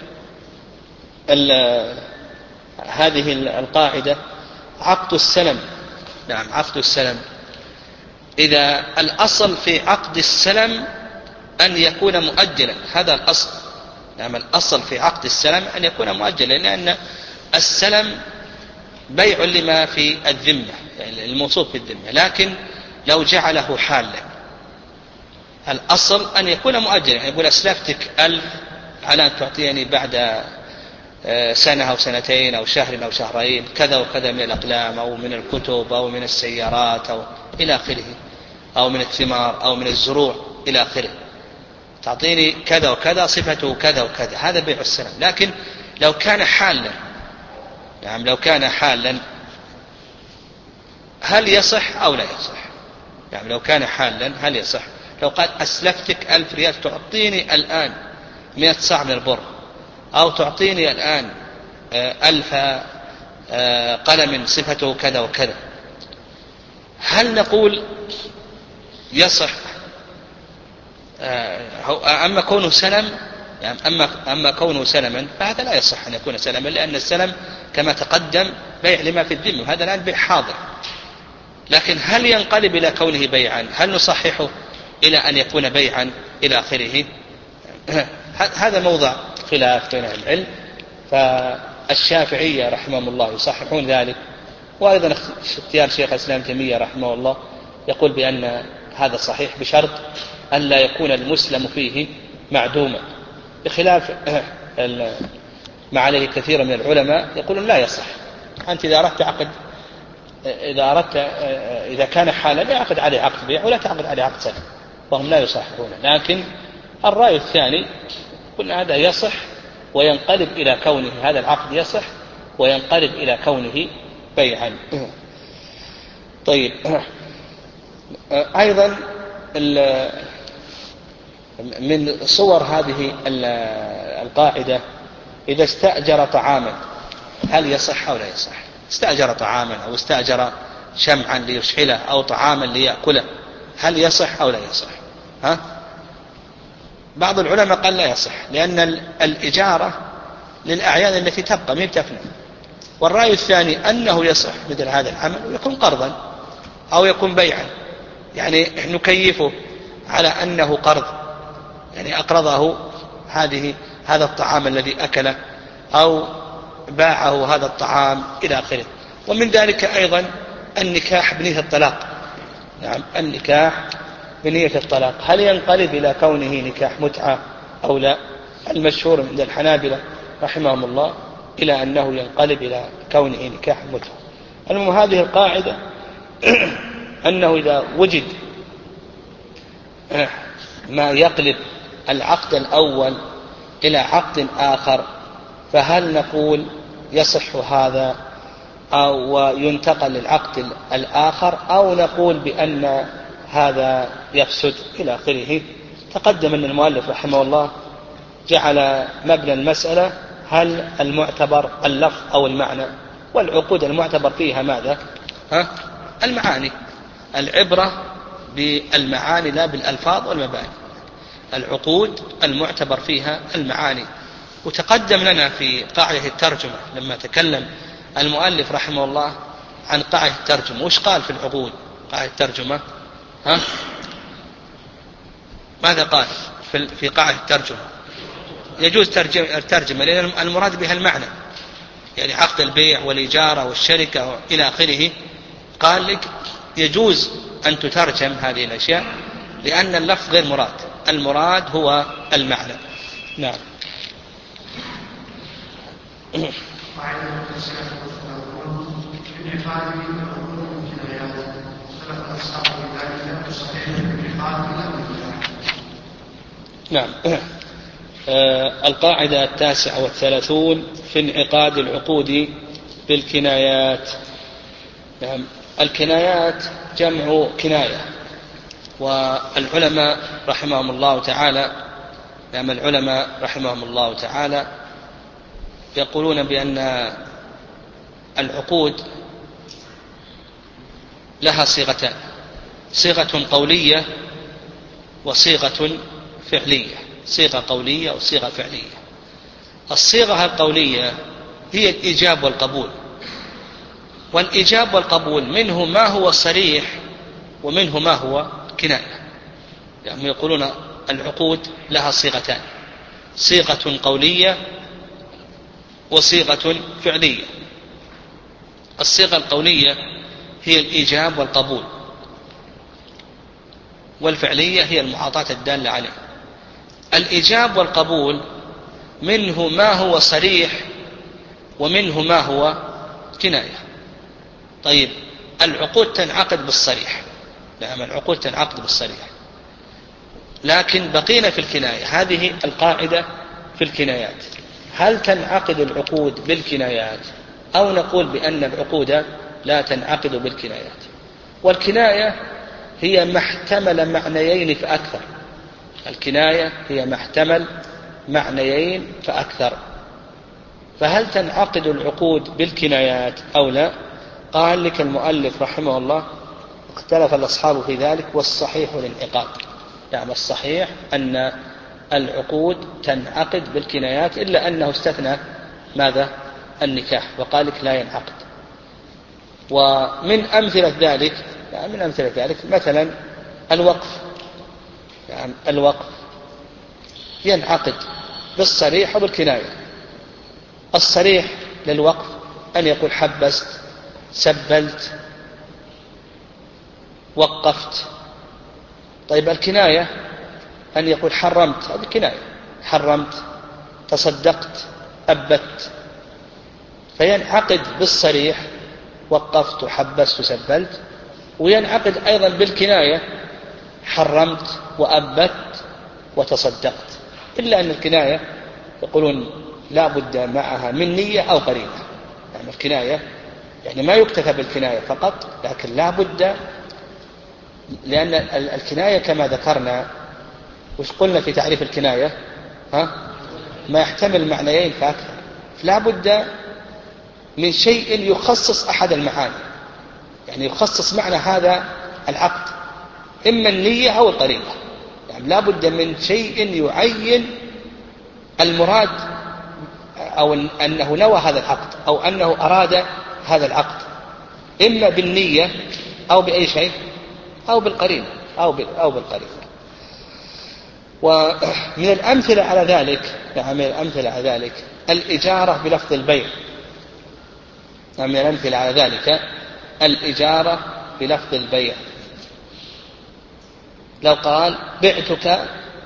هذه القاعدة عقد السلم. نعم عقد السلم، إذا الأصل في عقد السلم أن يكون مؤجلا، هذا الأصل. نعم الأصل في عقد السلم أن يكون مؤجلا، لأن السلم بيع لما في الذمة، يعني الموصوف في الذمة، لكن لو جعله حالا الأصل أن يكون مؤجلا، يعني يقول أسلفتك ألف على أن تعطيني بعد سنة أو سنتين أو شهر أو شهرين كذا وكذا من الأقلام أو من الكتب أو من السيارات أو إلى آخره، أو من الثمار أو من الزروع إلى آخره، تعطيني كذا وكذا صفته كذا وكذا، هذا بيع السلم. لكن لو كان حالا، يعني لو كان حالا هل يصح أو لا يصح؟ يعني لو كان حالا هل يصح؟ لو قال أسلفتك ألف ريال تعطيني الآن مئة صاع من البر، أو تعطيني الآن ألف قلم صفته كذا وكذا، هل نقول يصح؟ أما كونه سلم، يعني أما, أما كونه سلما فهذا لا يصح أن يكون سلما، لأن السلم كما تقدم بيع لما في الذمة، هذا الآن بيع حاضر. لكن هل ينقلب إلى كونه بيعا؟ هل نصححه إلى أن يكون بيعا إلى آخره؟ هذا موضع خلاف بين العلم. فالشافعية رحمه الله يصححون ذلك، وأيضا اختيار شيخ الإسلام تيمية رحمه الله يقول بأن هذا صحيح بشرط أن لا يكون المسلم فيه معدوما، بخلاف ما عليه كثير من العلماء يقولون لا يصح. أنت إذا أردت عقد، إذا أردت إذا كان حالا لا يعقد عليه عقد بيع ولا تعقد عليه عقد سلم، وهم لا يصححون. لكن الرأي الثاني قلنا هذا يصح وينقلب إلى كونه، هذا العقد يصح وينقلب إلى كونه بيعا. طيب أيضا من صور هذه القاعدة إذا استأجر طعاما هل يصح أو لا يصح؟ استأجر طعاما أو استأجر شمعا ليشعله أو طعاما ليأكله، هل يصح أو لا يصح؟ ها؟ بعض العلماء قال لا يصح، لأن الإجارة للأعيان التي تبقى ما تفنى. والرأي الثاني أنه يصح مثل هذا العمل ويكون قرضا أو يكون بيعا، يعني نكيفه على أنه قرض، يعني أقرضه هذه هذا الطعام الذي أكله أو باعه هذا الطعام إلى آخره. ومن ذلك أيضا النكاح بنية الطلاق. نعم النكاح بنية الطلاق هل ينقلب إلى كونه نكاح متعة أو لا؟ المشهور عند الحنابلة رحمهم الله إلى أنه ينقلب إلى كونه نكاح متعة. المهم هذه القاعدة أنه إذا وجد ما يقلب العقد الأول إلى عقد آخر، فهل نقول يصح هذا أو ينتقل للعقد الآخر، أو نقول بأن هذا يفسد إلى آخره؟ تقدم أن المؤلف رحمه الله جعل مبنى المسألة هل المعتبر اللفظ أو المعنى، والعقود المعتبر فيها ماذا؟ ها؟ المعاني. العبرة بالمعاني لا بالألفاظ والمباني. العقود المعتبر فيها المعاني. وتقدم لنا في قاعدة الترجمة لما تكلم المؤلف رحمه الله عن قاعدة الترجمة، وش قال في العقود قاعدة الترجمة؟ ها؟ ماذا قال في قاعدة الترجمة؟ يجوز ترجمة لأن المراد بها المعنى، يعني عقد البيع والإجارة والشركة إلى آخره. قال لك يجوز أن تترجم هذه الأشياء لأن اللفظ غير مراد، المراد هو المعنى. نعم. نعم. آه القاعدة التاسعة والثلاثون في انعقاد العقود بالكنايات. نعم. الكنايات جمع كناية، والعلماء رحمهم الله تعالى نعم العلماء رحمهم الله تعالى يقولون بأن العقود لها صيغتان، صيغة قولية وصيغة فعلية. صيغة قولية وصيغة فعلية. الصيغة القولية هي الإيجاب والقبول، والإيجاب والقبول منه ما هو صريح ومنه ما هو كناية. يعني يقولون العقود لها صيغتان، صيغة قولية وصيغة فعلية. الصيغة القولية هي الإيجاب والقبول، والفعلية هي المعاطاة الدالة عليه. الإيجاب والقبول منه ما هو صريح ومنه ما هو كناية. طيب العقود تنعقد بالصريح، نعم العقود تنعقد بالصريح، لكن بقينا في الكناية. هذه القاعدة في الكنايات، هل تنعقد العقود بالكنايات أو نقول بأن العقود لا تنعقد بالكنايات؟ والكناية هي ما احتمل معنيين فأكثر. الكناية هي ما احتمل معنيين فأكثر. فهل تنعقد العقود بالكنايات أو لا؟ قال لك المؤلف رحمه الله اختلف الأصحاب في ذلك، والصحيح الانعقاد. يعني الصحيح أن العقود تنعقد بالكنايات، إلا أنه استثنى ماذا؟ النكاح، وقال لك لا ينعقد. ومن أمثلة ذلك يعني من أمثلة ذلك مثلا الوقف. يعني الوقف ينعقد بالصريح وبالكناية. الصريح للوقف أن يقول حبست، سبلت، وقفت. طيب الكناية أن يقول حرمت، هذه كناية، حرمت، تصدقت، أبت. فينعقد بالصريح وقفت وحبست وسبلت، وينعقد أيضا بالكناية حرمت وأبت وتصدقت. إلا أن الكناية يقولون لا بد معها من نية أو قرينة. يعني الكناية يعني ما يكتفى بالكناية فقط، لكن لا بد، لأن الكناية كما ذكرنا وش قلنا في تعريف الكناية؟ ها؟ ما يحتمل معنيين فأكثر. لا بد من شيء يخصص أحد المعاني، يعني يخصص معنى هذا العقد، إما النية أو القرينة. يعني لا بد من شيء يعين المراد، أو أنه نوى هذا العقد أو أنه أراد هذا العقد، إما بالنية أو بأي شيء أو بالقرينة أو أو بالقرينة. ومن الأمثلة على ذلك يعني من الأمثلة على ذلك الإجارة بلفظ البيع. يعني من الأمثلة على ذلك الإجارة بلفظ البيع. لو قال بعتك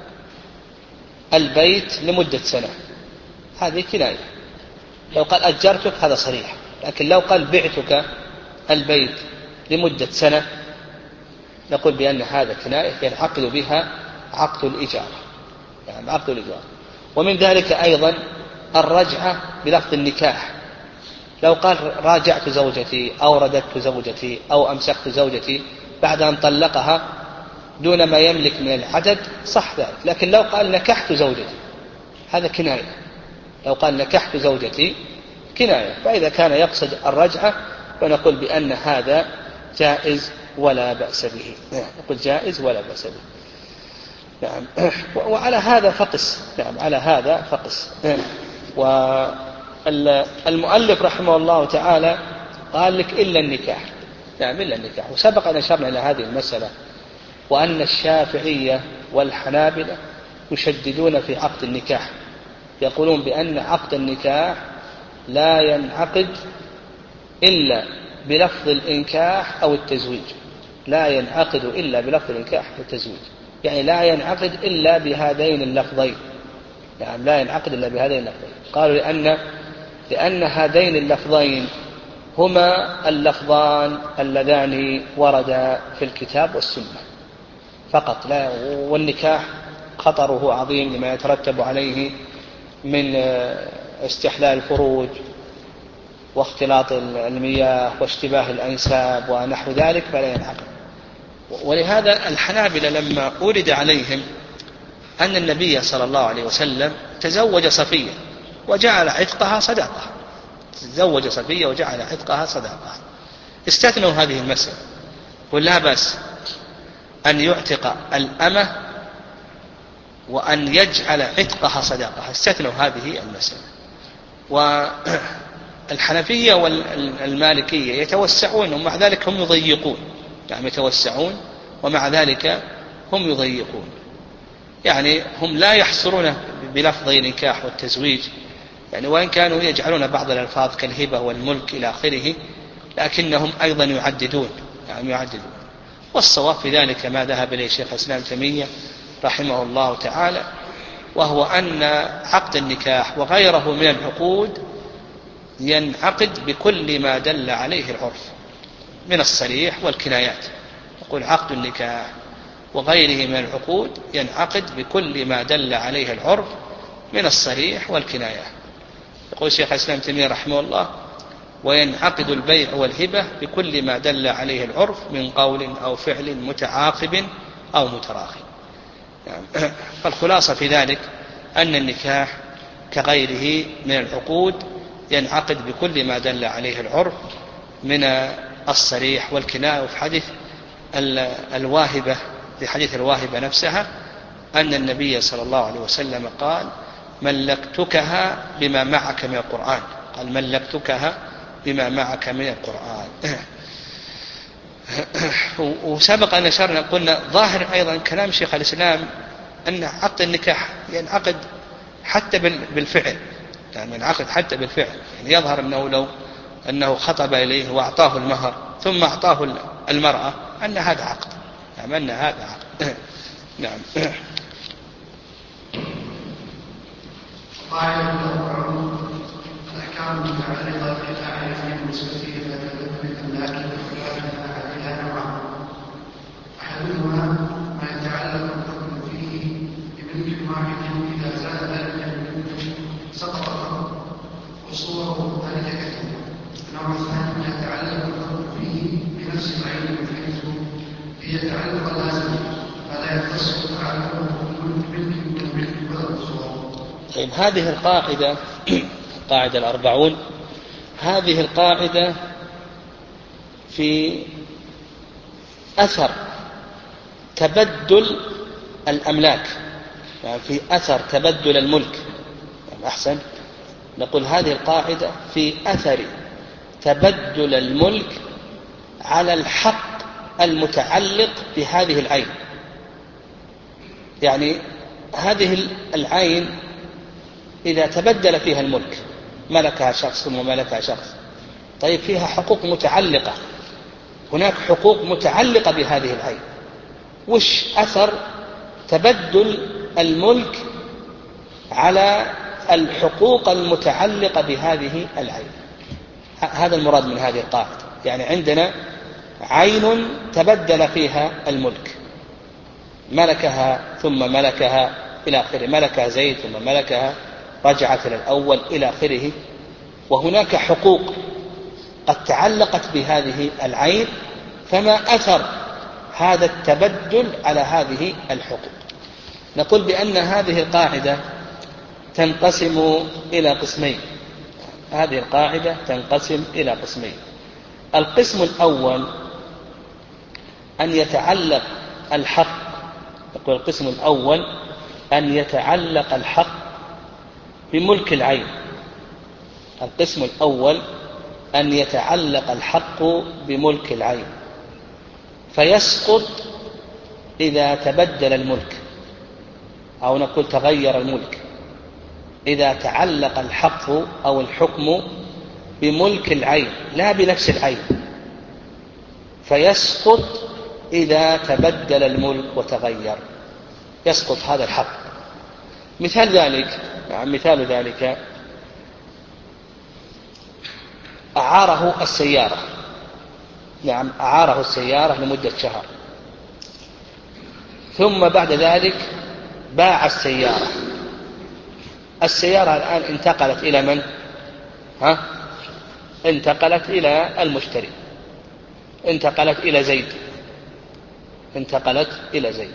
البيت لمدة سنة، هذه كناية. لو قال أجرتك هذا صريح. لكن لو قال بعتك البيت لمدة سنة نقول بأن هذا كناية ينعقد بها عقد الإجارة، يعني عقد الإجارة. ومن ذلك أيضا الرجعة بلفظ النكاح، لو قال راجعت زوجتي أو رددت زوجتي أو أمسكت زوجتي بعد أن طلقها دون ما يملك من العدد صح ذلك، لكن لو قال نكحت زوجتي هذا كناية، لو قال نكحت زوجتي كناية. فإذا كان يقصد الرجعة فنقول بأن هذا جائز ولا بأس به، نقول جائز ولا بأس به. نعم. وعلى هذا فقس، نعم على هذا فقس. والمؤلف رحمه الله تعالى قال لك إلا النكاح، نعم إلا النكاح. وسبق أن أشرنا إلى هذه المسألة، وأن الشافعية والحنابلة يشددون في عقد النكاح، يقولون بأن عقد النكاح لا ينعقد إلا بلفظ الإنكاح أو التزويج، لا ينعقد إلا بلفظ الإنكاح والتزويج، يعني لا ينعقد إلا بهذين اللفظين، يعني لا ينعقد إلا بهذين اللفظين. قالوا لأن لأن هذين اللفظين هما اللفظان اللذان وردا في الكتاب والسنة فقط، لا. والنكاح خطره عظيم لما يترتب عليه من استحلال الفروج واختلاط المياه واشتباه الأنساب ونحو ذلك، فلا ينعقد. ولهذا الحنابلة لما أورد عليهم أن النبي صلى الله عليه وسلم تزوج صفية وجعل عتقها صداقة، تزوج صفية وجعل عتقها صداقة، استثنوا هذه المسألة، ولا بأس أن يعتق الأمة وأن يجعل عتقها صداقة، استثنوا هذه المسألة. والحنفية والمالكية يتوسعون ومع ذلك هم يضيقون، يعني يتوسعون ومع ذلك هم يضيقون، يعني هم لا يحصرون بلفظي النكاح والتزويج، يعني وإن كانوا يجعلون بعض الألفاظ كالهبة والملك إلى آخره، لكنهم أيضا يعددون، يعني يعددون. والصواب في ذلك ما ذهب إليه شيخ الإسلام تيمية رحمه الله تعالى، وهو أن عقد النكاح وغيره من العقود ينعقد بكل ما دل عليه العرف من الصريح والكنايات. يقول عقد النكاح وغيره من العقود ينعقد بكل ما دل عليه العرف من الصريح والكنايات. يقول شيخ الإسلام تيمية رحمه الله: وينعقد البيع والهبة بكل ما دل عليه العرف من قول أو فعل متعاقب أو متراخي. يعني فالخلاصة في ذلك أن النكاح كغيره من العقود ينعقد بكل ما دل عليه العرف من الصريح والكناية. وفي حديث الواهبة، في حديث الواهبة نفسها، أن النبي صلى الله عليه وسلم قال: ملكتكها بما معك من القرآن، قال ملكتكها بما معك من القرآن. وسبق أن أشرنا قلنا ظاهر أيضا كلام شيخ الإسلام أن عقد النكاح ينعقد حتى بالفعل، يعني ينعقد حتى بالفعل، يعني يظهر أنه لو أنه خطب إليه وأعطاه المهر ثم أعطاه المرأة أن هذا عقد، يعني أن هذا عقد. نعم. قاعدة الأحكام المتعلقة بالتعريف بالنسبة إلى الأملاك أحدها نوعان: أحدهما ما يتعلق الحكم فيه بملك واحد، إذا زاد ذلك الملك سقط الحكم وصوره ذلك كثير. النوع الثاني ما يتعلق الحكم فيه بنفس العين بحيث يتعلق اللازم فلا يتصل تعلقه بالملك من ملك ولا بالصور. طيب، هذه القاعدة قاعدة الأربعون، هذه القاعدة في أثر تبدل الأملاك، يعني في أثر تبدل الملك، يعني أحسن نقول هذه القاعدة في أثر تبدل الملك على الحق المتعلق بهذه العين. يعني هذه العين إذا تبدل فيها الملك، ملكها شخص وملكها شخص، طيب فيها حقوق متعلقة، هناك حقوق متعلقة بهذه العين. وش أثر تبدل الملك على الحقوق المتعلقة بهذه العين؟ هذا المراد من هذه القاعدة. يعني عندنا عين تبدل فيها الملك، ملكها ثم ملكها إلى آخره، ملكها زيد ثم ملكها، رجعت إلى الأول إلى آخره. وهناك حقوق قد تعلقت بهذه العين، فما أثر هذا التبدل على هذه الحقوق؟ نقول بأن هذه القاعدة تنقسم إلى قسمين. هذه القاعدة تنقسم إلى قسمين. القسم الأول أن يتعلق الحق، نقول القسم الأول أن يتعلق الحق بملك العين. القسم الأول أن يتعلق الحق بملك العين، فيسقط إذا تبدل الملك، أو نقول تغير الملك، إذا تعلق الحق أو الحكم بملك العين لا بنفس العين، فيسقط إذا تبدل الملك وتغير، يسقط هذا الحق. مثال ذلك يعني مثال ذلك أعاره السيارة، نعم أعاره السيارة لمدة شهر، ثم بعد ذلك باع السيارة. السيارة الآن انتقلت إلى من؟ ها؟ انتقلت إلى المشتري، انتقلت إلى زيد، انتقلت إلى زيد.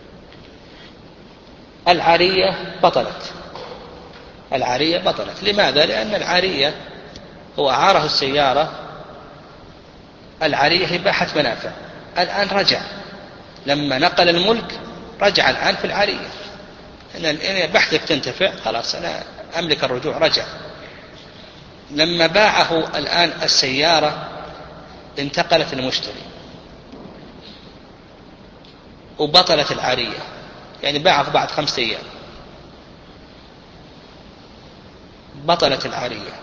العارية بطلت، العارية بطلت. لماذا؟ لأن العارية هو أعاره السيارة، العارية هي باحت منافع، الآن رجع لما نقل الملك، رجع الآن في العارية، إن بحثك تنتفع خلاص أنا أملك الرجوع، رجع. لما باعه الآن السيارة انتقلت المشتري وبطلت العارية، يعني باعه بعد خمسة أيام بطلت العارية.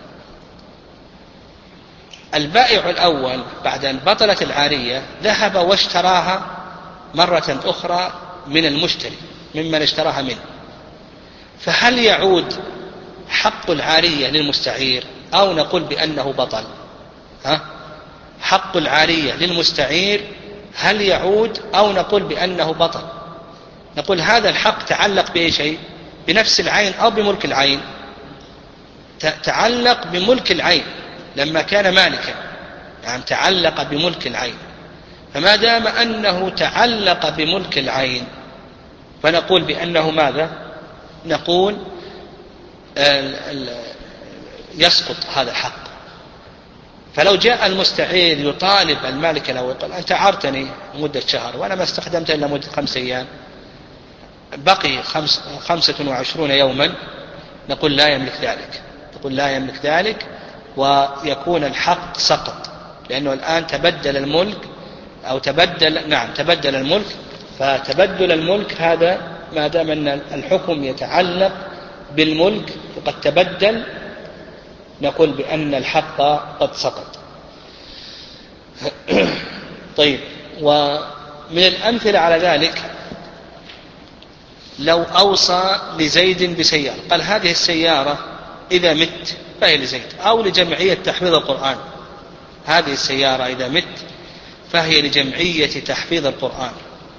البائع الأول بعد أن بطلت العارية ذهب واشتراها مرة أخرى من المشتري ممن اشتراها منه، فهل يعود حق العارية للمستعير أو نقول بأنه بطل؟ ها؟ حق العارية للمستعير هل يعود أو نقول بأنه بطل؟ نقول هذا الحق تعلق بأي شيء؟ بنفس العين أو بملك العين؟ تعلق بملك العين لما كان مالكا، يعني تعلق بملك العين. فما دام أنه تعلق بملك العين فنقول بأنه ماذا؟ نقول يسقط هذا الحق. فلو جاء المستعير يطالب المالك له ويقول أنت عرتني مدة شهر وأنا ما استخدمت إلا مدة خمسة أيام، بقي خمس خمسة وعشرون يوما، نقول لا يملك ذلك، نقول لا يملك ذلك، ويكون الحق سقط، لأنه الآن تبدل الملك أو تبدل نعم تبدل الملك. فتبدل الملك هذا ما دام أن الحكم يتعلق بالملك وقد تبدل، نقول بأن الحق قد سقط. طيب، ومن الأمثلة على ذلك لو أوصى لزيد بسيارة، قال هذه السيارة إذا مت فهي لزيد، أو لجمعية تحفيظ القرآن، هذه السيارة إذا مت فهي لجمعية تحفيظ القرآن.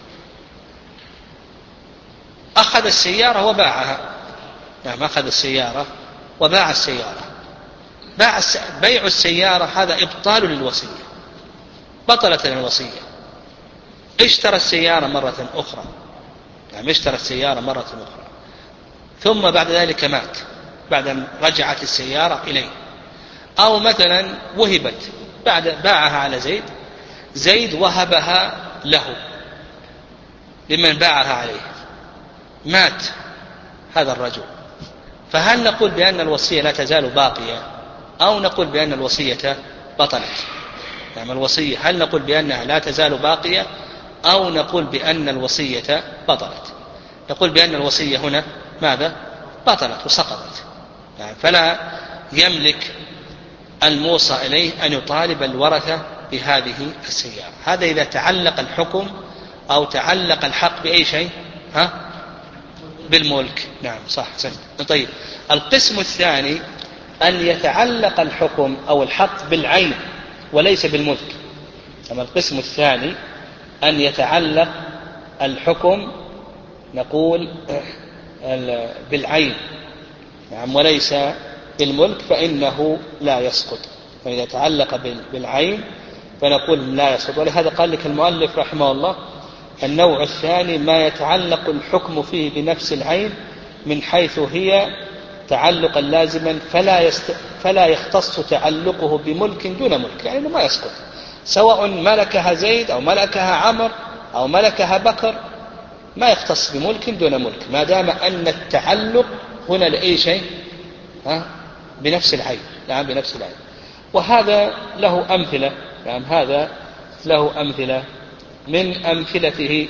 أخذ السيارة وباعها، نعم أخذ السيارة وباع السيارة. باع الس... بيع السيارة هذا إبطال للوصية، بطلت الوصية. اشترى السيارة مرة أخرى، نعم اشترى السيارة مرة أخرى، ثم بعد ذلك مات بعد أن رجعت السيارة إليه. أو مثلا وهبت، بعد باعها على زيد، زيد وهبها له لمن باعها عليه، مات هذا الرجل، فهل نقول بأن الوصية لا تزال باقية أو نقول بأن الوصية بطلت؟ يعني الوصية هل نقول بأنها لا تزال باقية أو نقول بأن الوصية بطلت؟ نقول بأن الوصية هنا ماذا؟ بطلت وسقطت، يعني فلا يملك الموصى إليه أن يطالب الورثة بهذه السيارة. هذا إذا تعلق الحكم أو تعلق الحق بأي شيء، ها؟ بالملك. نعم صح سنة. طيب، القسم الثاني أن يتعلق الحكم أو الحق بالعين وليس بالملك. أما القسم الثاني أن يتعلق الحكم نقول بالعين نعم وليس بالملك فإنه لا يسقط. فإذا تعلق بالعين فنقول لا يسقط. ولهذا قال لك المؤلف رحمه الله النوع الثاني ما يتعلق الحكم فيه بنفس العين من حيث هي تعلقا لازما فلا, يست... فلا يختص تعلقه بملك دون ملك، يعني ما يسقط سواء ملكها زيد أو ملكها عمر أو ملكها بكر، ما يختص بملك دون ملك ما دام أن التعلق هنا لأي شيء ها بنفس العين. نعم بنفس العين. وهذا له أمثلة. نعم هذا له أمثلة من أمثلته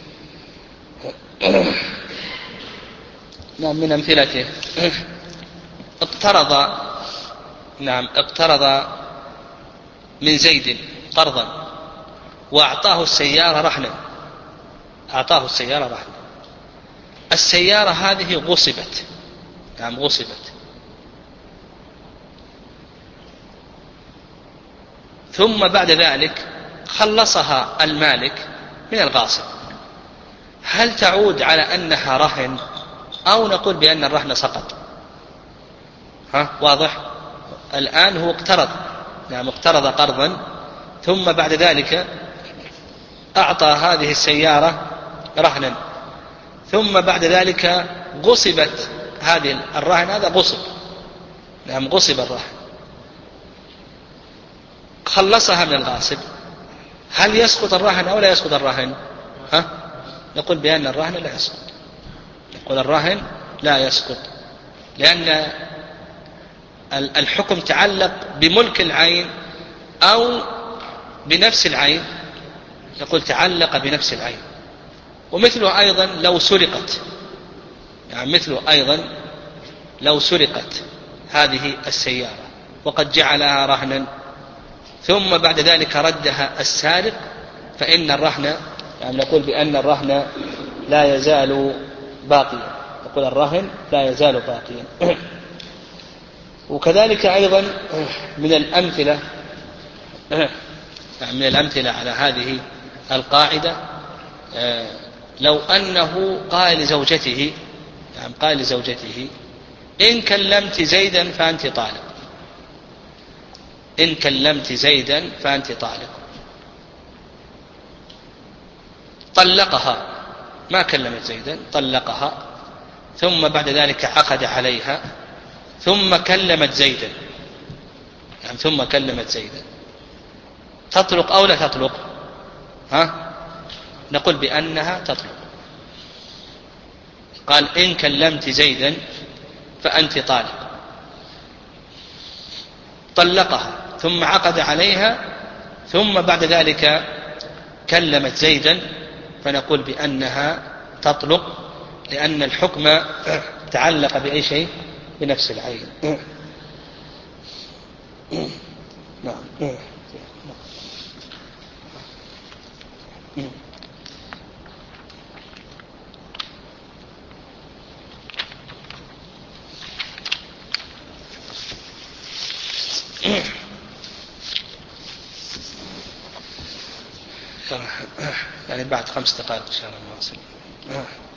نعم من أمثلته اقترض نعم اقترض من زيد قرضا وأعطاه السيارة رهنا أعطاه السيارة رهنا السيارة هذه غصبت نعم غصبت ثم بعد ذلك خلصها المالك من الغاصب. هل تعود على أنها رهن أو نقول بأن الرهن سقط؟ ها واضح؟ الآن هو اقترض نعم اقترض قرضا ثم بعد ذلك أعطى هذه السيارة رهنا ثم بعد ذلك غصبت هذه الرهن هذا غصب نعم غصب الرهن خلصها من الغاصب. هل يسقط الرهن أو لا يسقط الرهن؟ ها نقول بأن الرهن لا يسقط. نقول الرهن لا يسقط لأن الحكم تعلق بملك العين أو بنفس العين. نقول تعلق بنفس العين. ومثله أيضا لو سرقت يعني مثله أيضا لو سرقت هذه السيارة وقد جعلها رهنا ثم بعد ذلك ردها السارق فإن الرهن يعني نقول بأن الرهن لا يزال باقيا. نقول الرهن لا يزال باقيا. وكذلك أيضا من الأمثلة من الأمثلة على هذه القاعدة لو أنه قال لزوجته يعني قال لزوجته إن كلمت زيدا فأنت طالق إن كلمت زيدا فأنت طالق طلقها ما كلمت زيدا طلقها ثم بعد ذلك عقد عليها ثم كلمت زيدا يعني ثم كلمت زيدا تطلق أو لا تطلق؟ ها نقول بأنها تطلق. قال إن كلمت زيدا فأنت طالق طلقها ثم عقد عليها ثم بعد ذلك كلمت زيدا فنقول بأنها تطلق لأن الحكم تعلق بأي شيء بنفس العين. نعم يعني بعد خمس دقائق إن شاء الله نواصل.